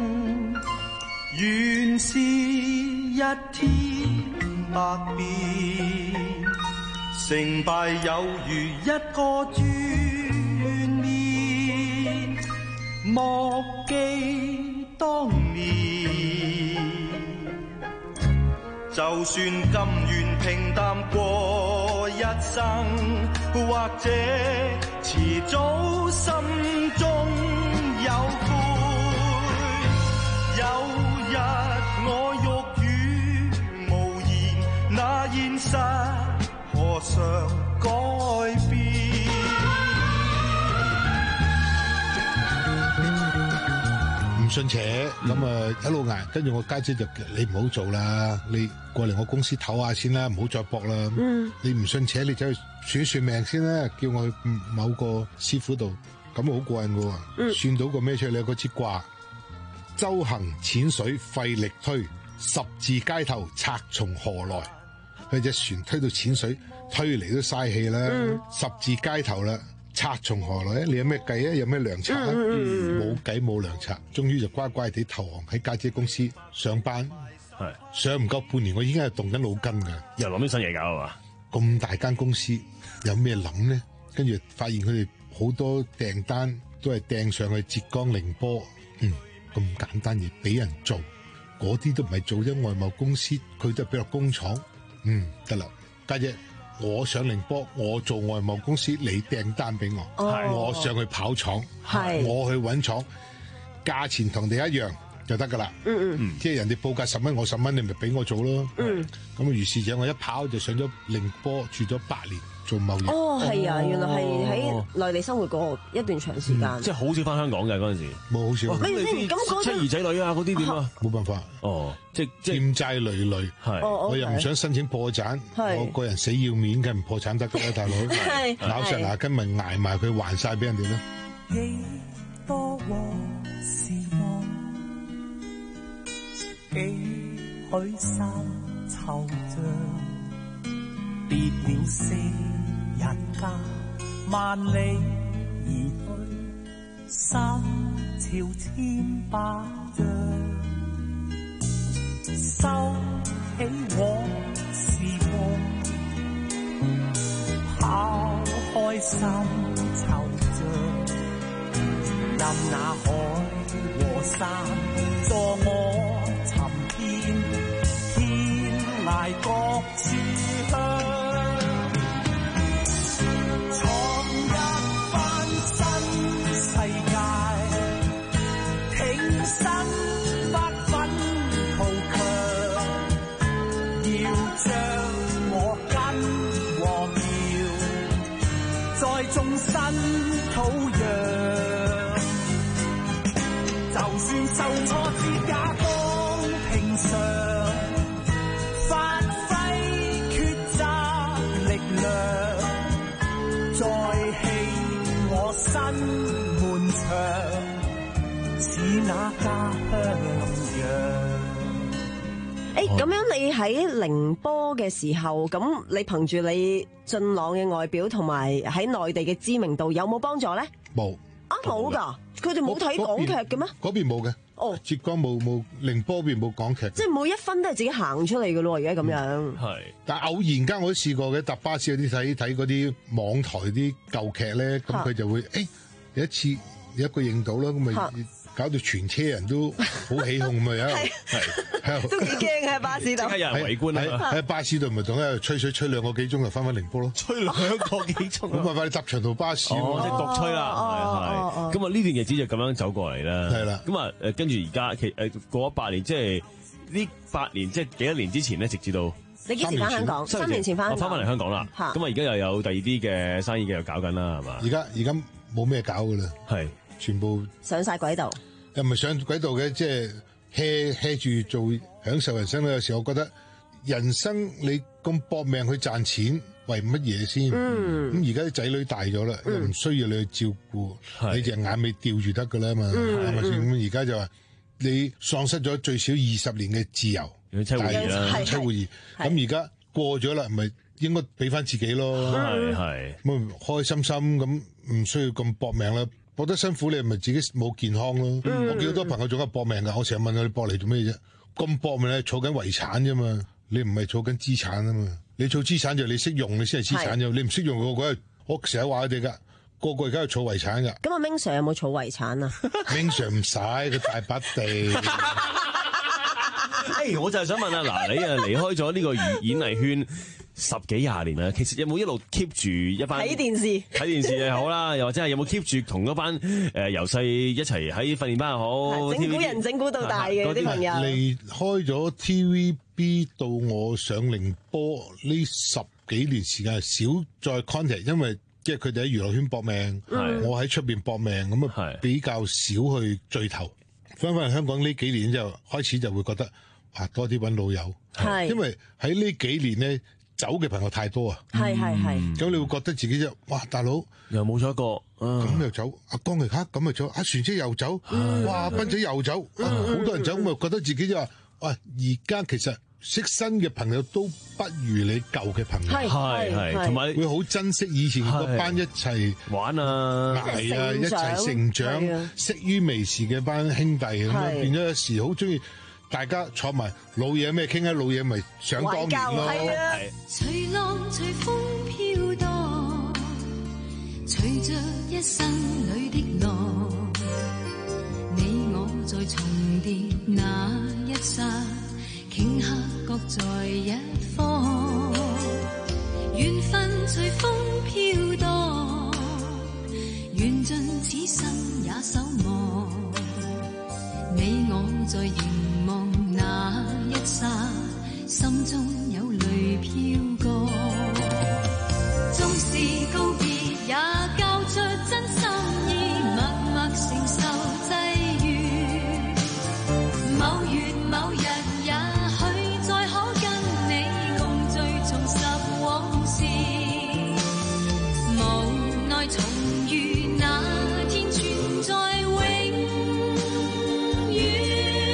原是一天百變，成敗有如一個轉面，莫記當年。就算甘願平淡過一生，或者遲早心中有悔。有日我欲語無言，那現實何嘗改變？ 唔信邪咁啊，一路捱，跟住我家姐就你唔好做啦，你過嚟我公司唞下先啦，唔好再搏啦。嗯，你唔信邪，你走去算算命先啦，叫我去某個師傅度，咁好過癮噶喎。嗯，算到個咩出嚟？嗰支卦，舟行淺水費力推，十字街頭賊從何來？佢隻船推到淺水，推嚟都嘥氣啦。嗯，十字街頭啦。賊從何來咧？你有咩計啊？有咩良策啊？冇計冇良策，終於就乖乖地投降喺家姐公司上班。係上唔夠半年，我已經係動緊腦筋噶。 又諗啲新嘢搞係嘛？ 咁大間公司有咩諗咧？跟住發現佢哋好多訂單都係掟上去浙江寧波。嗯，咁簡單嘢俾人做，嗰啲都唔係做咗外貿公司，佢都係俾落工廠。嗯，得啦，家姐。我上寧波，我做外貿公司，你訂單俾我，我上去跑廠，我去揾廠，價錢同你一樣就得噶啦。嗯嗯，即係人哋報價十蚊，我十蚊，你咪俾我做咯。嗯，咁啊，於是者我一跑就上咗寧波，住咗八年做貿易。 哦，係啊，原來係喺內地生活過一段長時間。 即係好少翻香港嘅嗰陣時， 冇好少。 咁你咁妻兒仔女啊嗰啲點啊？ 冇辦法。 哦，即係欠債累累，我又唔想申請破產，我個人死要面，梗係唔破產得噶啦，大佬。咬實牙根咪捱埋佢還晒俾人哋咯。 幾多往事望，幾許生惆悵，別了昔日家，萬里而去，三朝千百丈。收起往事夢，拋開心惆悵，任那海和山助我尋遍，天涯各處鄉。創一番新世界，挺身百分圖強，要將我根和苗再種新土壤。就算受挫折也當平常，發揮抉擇力量，再起我新門牆，似那家鄉樣。 誒，咁樣你喺寧波嘅時候，咁你憑住你俊朗嘅外表同埋喺內地嘅知名度，有冇幫助咧？ 冇。 啊，冇噶，佢哋冇睇港劇嘅咩？ 嗰邊冇嘅， 哦， 浙江冇冇寧波邊冇港劇。 即係每一分都係自己行出嚟嘅咯，而家咁樣。 係、嗯， 但係偶然間我都試過嘅，搭巴士嗰啲睇睇嗰啲網台啲舊劇咧，咁佢就會誒、欸、有一次有一個認到啦，咁咪。搞到全車人都好起哄咪啊！係都幾驚喺巴士度， 即係有人圍觀啊！ 喺巴士度咪同喺度吹水吹兩個幾鐘就翻返寧波咯， 吹兩個幾鐘。 冇辦法，你搭長途巴士喎， 即係獨吹啦，係係。咁啊呢段日子就咁樣走過嚟啦。 係啦。 咁啊誒跟住而家其誒過咗八年，即係呢八年即係幾多年之前咧，直至到你幾時翻香港？三年前翻。 我翻返嚟香港啦。咁啊而家又有第二啲嘅生意嘅又搞緊啦，係嘛？ 而家而家冇咩搞噶啦。 係。 全部上晒軌道， 又唔係上軌道嘅，即係 hea hea 住做享受人生咧。有時我覺得人生你咁搏命去賺錢，為乜嘢先？咁而家啲仔女大咗啦，嗯、又唔需要你去照顧，你隻眼尾吊住得噶啦嘛，係咪先？咁而家就話你喪失咗最少二十年嘅自由， 妻會兒啦， 妻會兒。咁而家過咗啦，咪應該俾翻自己咯， 係係咁開開心心咁，唔需要咁搏命啦。搏得辛苦，你係咪自己冇健康咯？嗯、我見好多朋友仲係搏命噶，我成日問佢：你搏嚟做咩啫？咁搏命咧，儲緊遺產啫嘛，你唔係儲緊資產啊嘛。你儲資產就你識用，你先係資產啫。你唔識用個個，我成日話佢哋噶，個個而家係儲遺產噶。 咁阿 Ming Sir 有冇儲遺產啊 ？Ming Sir 唔使，佢大把地。 誒，我就係想問啊，嗱，你啊離開咗呢個演藝圈十幾廿年啦，其實有冇一路 keep 住一班睇電視睇電視又好啦，又或者係有冇 keep 住同嗰班誒由細一齊喺訓練班又好， 整蠱人整蠱到大嘅啲朋友。 離開咗 T V B 到我上寧波呢十幾年時間，少再 contact，因為即係佢哋喺娛樂圈搏命，我喺出邊搏命，咁啊比較少去聚頭。翻返嚟香港呢幾年就開始就會覺得啊多啲揾老友，因為喺呢幾年咧。走嘅朋友太多啊， 係係係， 咁你會覺得自己就哇大佬又冇咗一個， 咁、啊、又走，阿江嚟克咁又走，阿船姐又走，嗯、哇斌仔又走，好、嗯、多人走，咁咪、嗯、覺得自己就話，哇而家其實識新嘅朋友都不如你舊嘅朋友， 係係，同埋會好珍惜以前嗰班一齊玩啊， 係啊，一齊成長，識於微時嘅班兄弟，咁樣變咗有時好中意。大家坐埋老嘢咩傾啊，老嘢咪想當年咯。 隨浪隨風飄蕩，隨着一生裏的浪，你我在重疊那一剎，頃刻各在一方。緣分隨風飄蕩，緣盡此生也守望，你我在凝望那一剎，心中有淚飄過。縱是告別，也交出真心意，默默承受際遇。某月某日，也許再可跟你共聚，重拾往事。無奈重遇那天存在永遠。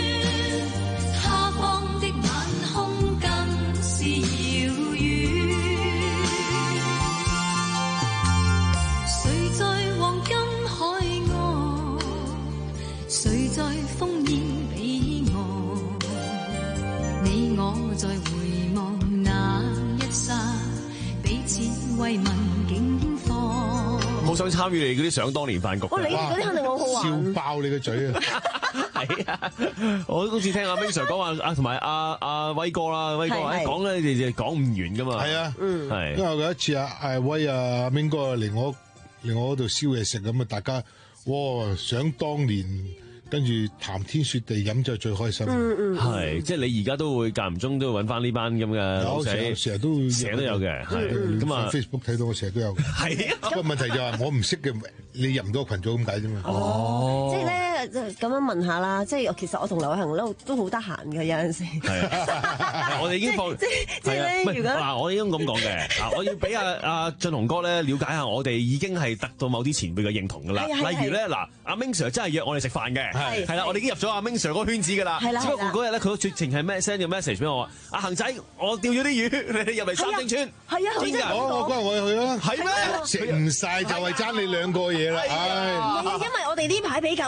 再回望那一剎，彼此慰問境況。 好想參與你嗰啲想當年飯局。 哇！你嗰啲肯定好好玩， 笑爆你個嘴啊！ 係啊，我好似聽阿 Ming Sir 講話啊，同埋阿阿威哥啦，威哥一講咧，你哋就講唔完噶嘛。係啊，嗯，係。因為有一次啊，阿威啊，阿 Ming 哥嚟我嚟我嗰度燒嘢食咁啊，大家哇想當年。跟住談天説地飲就最開心， 嗯嗯， 係即係你而家都會間唔中都會揾翻呢班咁嘅老仔，成日都成日都有嘅，係咁啊 Facebook 睇到我成日都有，係啊，不過問題就係我唔識嘅，你入唔到群組咁解啫嘛。 哦，即係咧咁樣問下啦，即係其實我同劉行咧都好得閒嘅有陣時。 係，我哋已經放即即係咧，如果嗱，我已經咁講嘅，嗱，我要俾阿阿俊雄哥咧了解下，我哋已經係得到某啲前輩嘅認同㗎啦。例如咧，嗱，阿 Ming Sir 真係約我哋食飯嘅。係啦，我哋已經入咗阿 Ming Sir 嗰個圈子噶啦。係啦，只不過嗰日咧，佢絕情係咩 send 個 message 俾我話：阿恒仔，我釣咗啲魚，你入嚟三星村。 係啊， 邊個？ 我嗰日我去啦。 係咩？ 食唔晒就係爭你兩個嘢啦。唉， 因為我哋呢排比較多嘢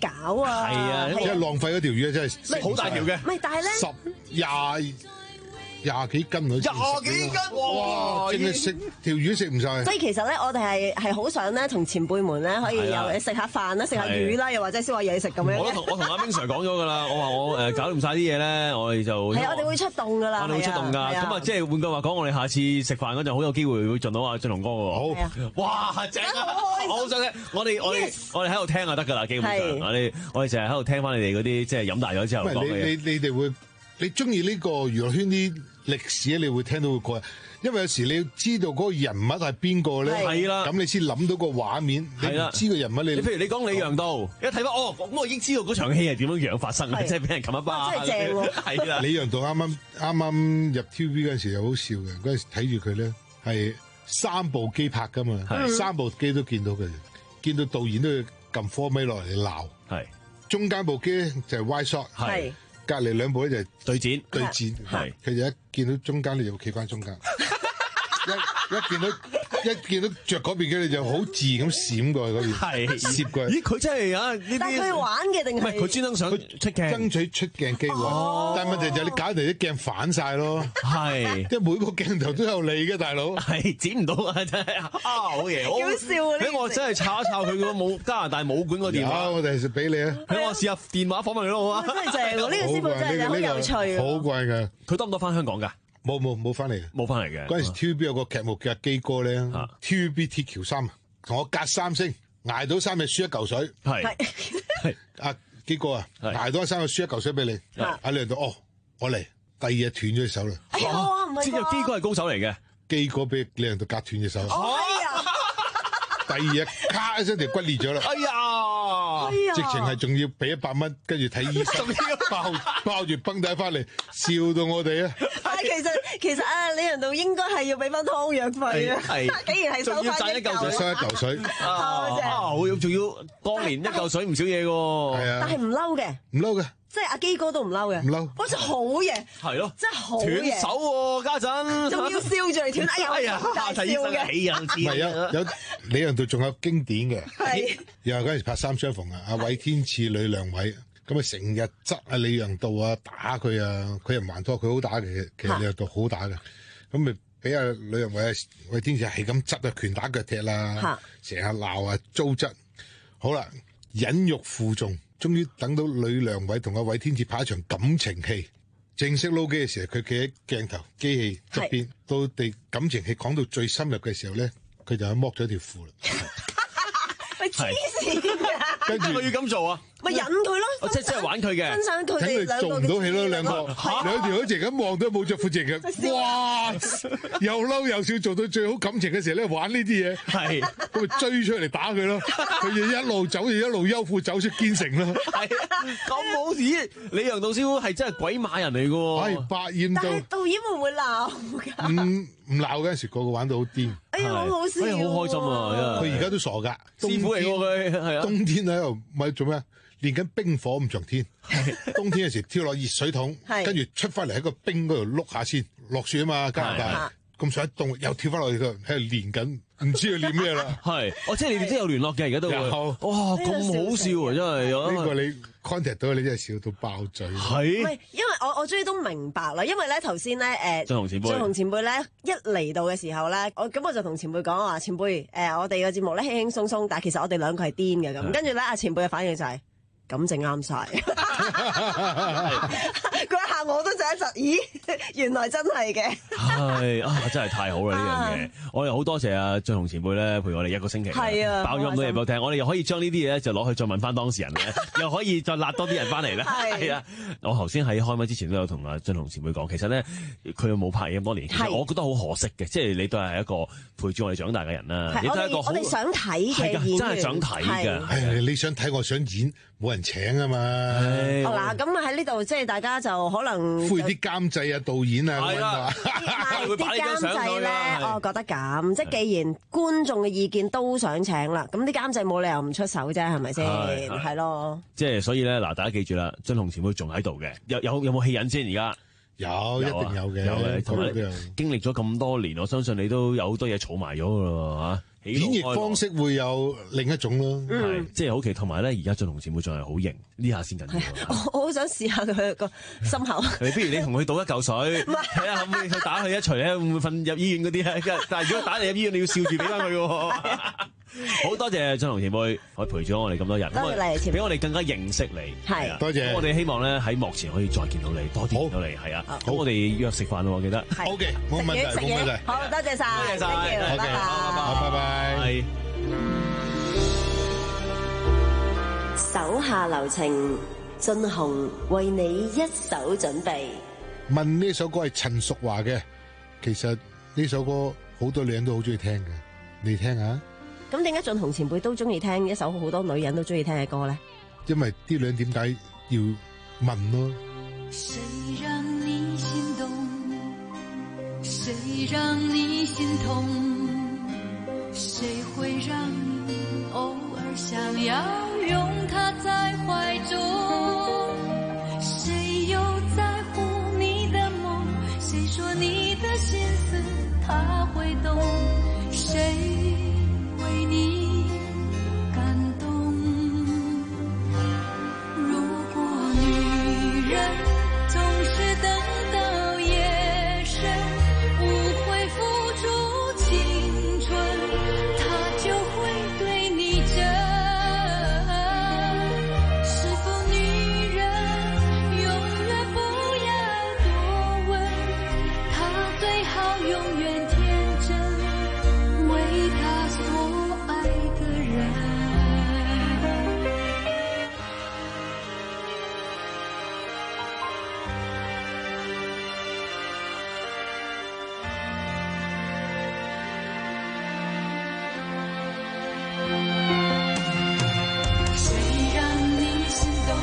搞啊！ 係啊， 即係浪費嗰條魚真係好大條嘅。 唔係，但係咧十廿廿幾斤嗰啲， 廿幾斤哇！ 淨係食條魚食唔晒。 所以其實咧，我哋係係好想咧，同前輩們咧可以又食下飯啦，食下魚啦，又或者燒下嘢食咁樣。 我同我同阿 Ming Sir 講咗㗎啦，我話我誒搞掂晒啲嘢咧，我哋就係我哋會出動㗎啦， 我哋會出動㗎。咁啊，即係換句話講，我哋下次食飯嗰陣好有機會會盡到阿俊龍哥喎。 好， 哇，正啊！我好想聽，我哋我哋我哋喺度聽就得㗎啦，基本上我哋我哋成日喺度聽翻你哋嗰啲即係飲大咗之後講嘅嘢。 你你你哋會你中意呢個娛樂圈啲歷史咧，你會聽到會過癮，因為有時你要知道嗰個人物係邊個咧， 係啦， 咁你先諗到個畫面，你唔知個人物你。 你譬如你講李陽道，一睇翻哦，咁我已經知道嗰場戲係點樣樣發生嘅，即係俾人冚一巴。 真係正喎！ 係啦， 李陽道啱啱啱啱入 T V B 嗰陣時又好笑嘅，嗰陣時睇住佢咧係三部機拍噶嘛，三部機都見到佢，見到導演都要撳科咪落嚟鬧，係中間部機咧就係 wide shot，係。隔離兩部咧就係對戰， 對戰，係佢就一見到中間，你就企翻中間。一一見到一見到着嗰邊嘅，你就好自然咁閃過去嗰邊，係攝過去。 咦，佢真係啊！呢啲但係佢玩嘅定係？ 唔係佢專登想出鏡， 爭取出鏡機會。 哦、 但係問題就係你搞到啲鏡反晒咯。 係，即係每個鏡頭都有你嘅，大佬。 係剪唔到啊！真係啊，好嘢！ 好笑啊！ 俾我真係抄一抄佢個武加拿大武館個電話。 我哋係俾你啊！ 俾我試下電話訪問佢咯，好啊！ 真係正喎！呢個師傅真係好有趣。 好怪㗎！ 佢多唔多翻香港㗎？ 冇冇冇翻嚟嘅， 冇翻嚟嘅。 嗰陣時 T V B 有個劇目叫基哥咧，T V B 鐵橋三，同我隔三星，捱到三日輸一嚿水。 係係阿基哥啊，捱到三日輸一嚿水俾你。阿李陽道哦，我嚟，第二日斷咗隻手啦。 哎呀，唔係。 知道基哥係高手嚟嘅， 基哥俾李陽道隔斷隻手。 哎呀！ 第二日咔一聲條骨裂咗啦。 哎呀！ 直情係仲要俾一百蚊，跟住睇醫生，包包住繃帶翻嚟，笑到我哋啊！ 但係其實其實啊，李陽道應該係要俾翻湯藥費啊！竟然係收翻一嚿水， 收一嚿水啊！好，仲要當年一嚿水唔少嘢喎。 係啊， 但係唔嬲嘅， 唔嬲嘅。 即係阿基哥都唔嬲嘅， 唔嬲， 好似好嘢， 係咯， 真係好嘢， 斷手喎家陣， 仲要燒住嚟斷，哎呀，大笑嘅， 唔係有有李陽道仲有經典嘅，係又係嗰陣時拍三相逢啊，阿韋天賜呂良偉，咁啊成日執阿李陽道啊打佢啊，佢又唔還拖，佢好打嘅，其實李陽道好打嘅，咁咪俾阿呂良偉啊韋天賜係咁執啊，拳打腳踢啦，成日鬧啊糟質，好啦，忍辱負重。終於等到呂良偉同阿韋天賜拍一場感情戲，正式撈機嘅時候，佢企喺鏡頭機器側邊，到哋感情戲講到最深入嘅時候咧，佢就剝咗條褲啦。 咪黐線㗎！ 跟住佢要咁做啊？ 咪引佢咯， 即即係玩佢嘅， 欣賞佢哋兩個做唔到戲咯，兩個兩條好似咁望到冇着褲直嘅，哇！又嬲又笑，做到最好感情嘅時候咧，玩呢啲嘢， 係咁咪追出嚟打佢咯，佢就一路走就一路休褲走出堅城咯。 係咁好似李陽道師傅係真係鬼馬人嚟嘅喎， 係百厭到。 但係導演會唔會鬧㗎？ 唔唔鬧嗰陣時，個個玩到好癲。 哎呀，好好笑！ 哎呀，好開心啊！ 佢而家都傻㗎， 師傅嚟喎佢，係啊， 冬天喺度咪做咩？練緊冰火五重天，冬天嘅時跳落熱水桶，跟住出翻嚟喺個冰嗰度碌下先，落雪啊嘛，加拿大咁想凍，又跳翻落去度喺度練緊，唔知佢練咩啦。 係，哦，即係你哋都有聯絡嘅，而家都會。哇，咁好笑啊！真係， 呢個你 contact 到你真係笑到爆嘴。 係。 唔係，因為我我終於都明白啦，因為咧頭先咧誒， 俊雄前輩， 俊雄前輩咧一嚟到嘅時候咧，我咁我就同前輩講話，前輩誒，我哋嘅節目咧輕輕鬆鬆，但係其實我哋兩個係癲嘅咁，跟住咧阿前輩嘅反應就係。咁正啱晒，嗰一下我都就一窒，咦，原來真係嘅。 係啊，真係太好啦呢樣嘢！我哋好多謝阿俊雄前輩咧，陪我哋一個星期， 係啊， 爆咗咁多嘢俾我聽，我哋又可以將呢啲嘢咧就攞去再問翻當事人咧，又可以再揦多啲人翻嚟咧。係啊，我頭先喺開麥之前都有同阿俊雄前輩講，其實咧佢又冇拍嘢咁多年，其實我覺得好可惜嘅，即係你都係一個陪住我哋長大嘅人啦，你都係一個我哋想睇嘅演員， 真係想睇嘅。 係你想睇，我想演。冇人請啊嘛！ 好嗱，咁喺呢度即係大家就可能呼籲啲監製啊、導演啊咁啊， 啲監製咧，我覺得咁，即係既然觀眾嘅意見都想請啦，咁啲監製冇理由唔出手啫，係咪先？係咯。 即係所以咧，嗱，大家記住啦，俊雄前輩仲喺度嘅，有有有冇戲癮先？而家有，一定有嘅。 有嘅，同埋經歷咗咁多年，我相信你都有好多嘢儲埋咗噶啦，嚇。 喜演怒哀樂繹方式會有另一種咯， 係即係好奇，同埋咧而家俊雄前輩仲係好型，呢下先緊要。 我我好想試下佢個心口。 你不如你同佢倒一嚿水，睇下可唔可以佢打佢一錘咧，會唔會瞓入醫院嗰啲咧？但係如果打你入醫院，你要笑住俾翻佢喎。好多謝俊雄前輩，可以陪住我哋咁多日， 多謝你， 俾我哋更加認識你。 係， 多謝。 我哋希望咧喺幕前可以再見到你，多啲見到你。係啊，咁我哋約食飯咯，記得。 好嘅，冇問題，冇問題。 好，多謝晒， 多謝晒， 拜拜， 好，拜拜。 手下留情，俊雄為你一手準備。 問呢首歌係陳淑華嘅，其實呢首歌好多女人都好中意聽嘅，你聽下。 咁點解俊雄前輩都中意聽一首好多女人都中意聽嘅歌咧？ 因為啲女人點解要問咯？ 誰讓你心動？誰讓你心痛？誰會讓你偶爾想要擁他在懷中？誰又在乎你的夢？誰說你的心思他會懂？誰為你感動？如果女人總是等到夜深，無悔付出青春，她就會對你真。是否女人永遠不要多問，她最好永遠天真，為她所愛的人。誰讓你心動？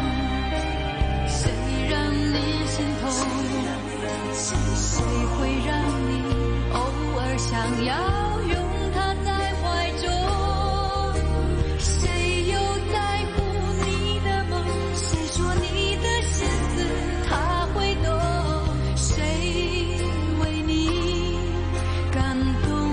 誰讓你心痛？誰會讓你偶爾想要擁他在懷中？誰又在乎你的夢？誰說你的心思他會懂？誰為你感動？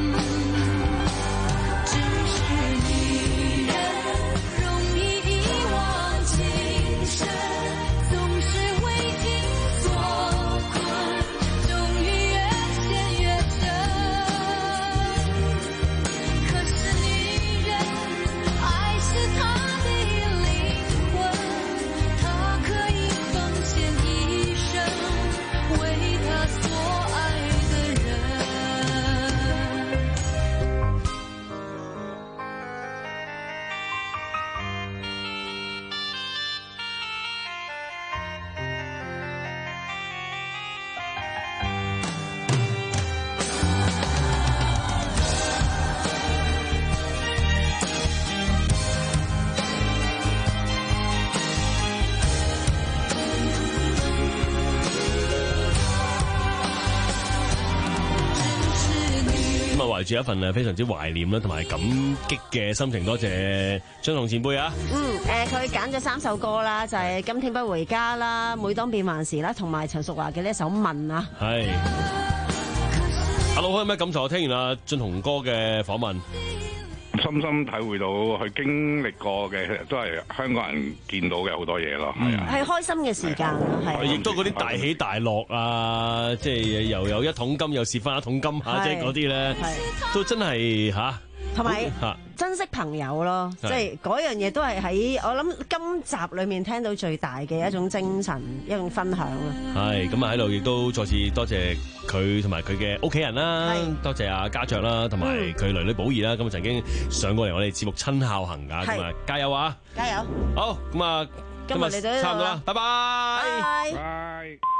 只是女人容易遺忘情深，總是為情所困，終於越陷越深。可是女人愛是她的靈魂，她可以奉獻一生，為她所愛的人。 咁啊，懷住一份誒非常之懷念啦，同埋感激嘅心情，多謝俊雄前輩啊！ 嗯，誒佢揀咗三首歌啦，就係、是《今天不回家》啦，《每當變幻時》啦，同埋陳淑華嘅呢一首《問》啊。 係。阿老開有咩感受？聽完阿俊雄哥嘅訪問， 深深體會到佢經歷過嘅，都係香港人見到嘅好多嘢咯。係啊， 係開心嘅時間咯，係。 亦都嗰啲大起大落啊，即係又有一桶金，又蝕翻一桶金嚇，即係嗰啲咧，都真係嚇。 同埋嚇珍惜朋友咯，即係嗰樣嘢都係喺我諗今集裏面聽到最大嘅一種精神，一種分享啊。 係咁啊，喺度亦都再次多謝佢同埋佢嘅屋企人啦，多謝阿家雀啦，同埋佢囡囡寶儀啦，咁啊曾經上過嚟我哋節目親孝行噶，咁啊加油啊！ 加油！ 好，咁啊今日嚟到差唔多啦，拜拜。 拜。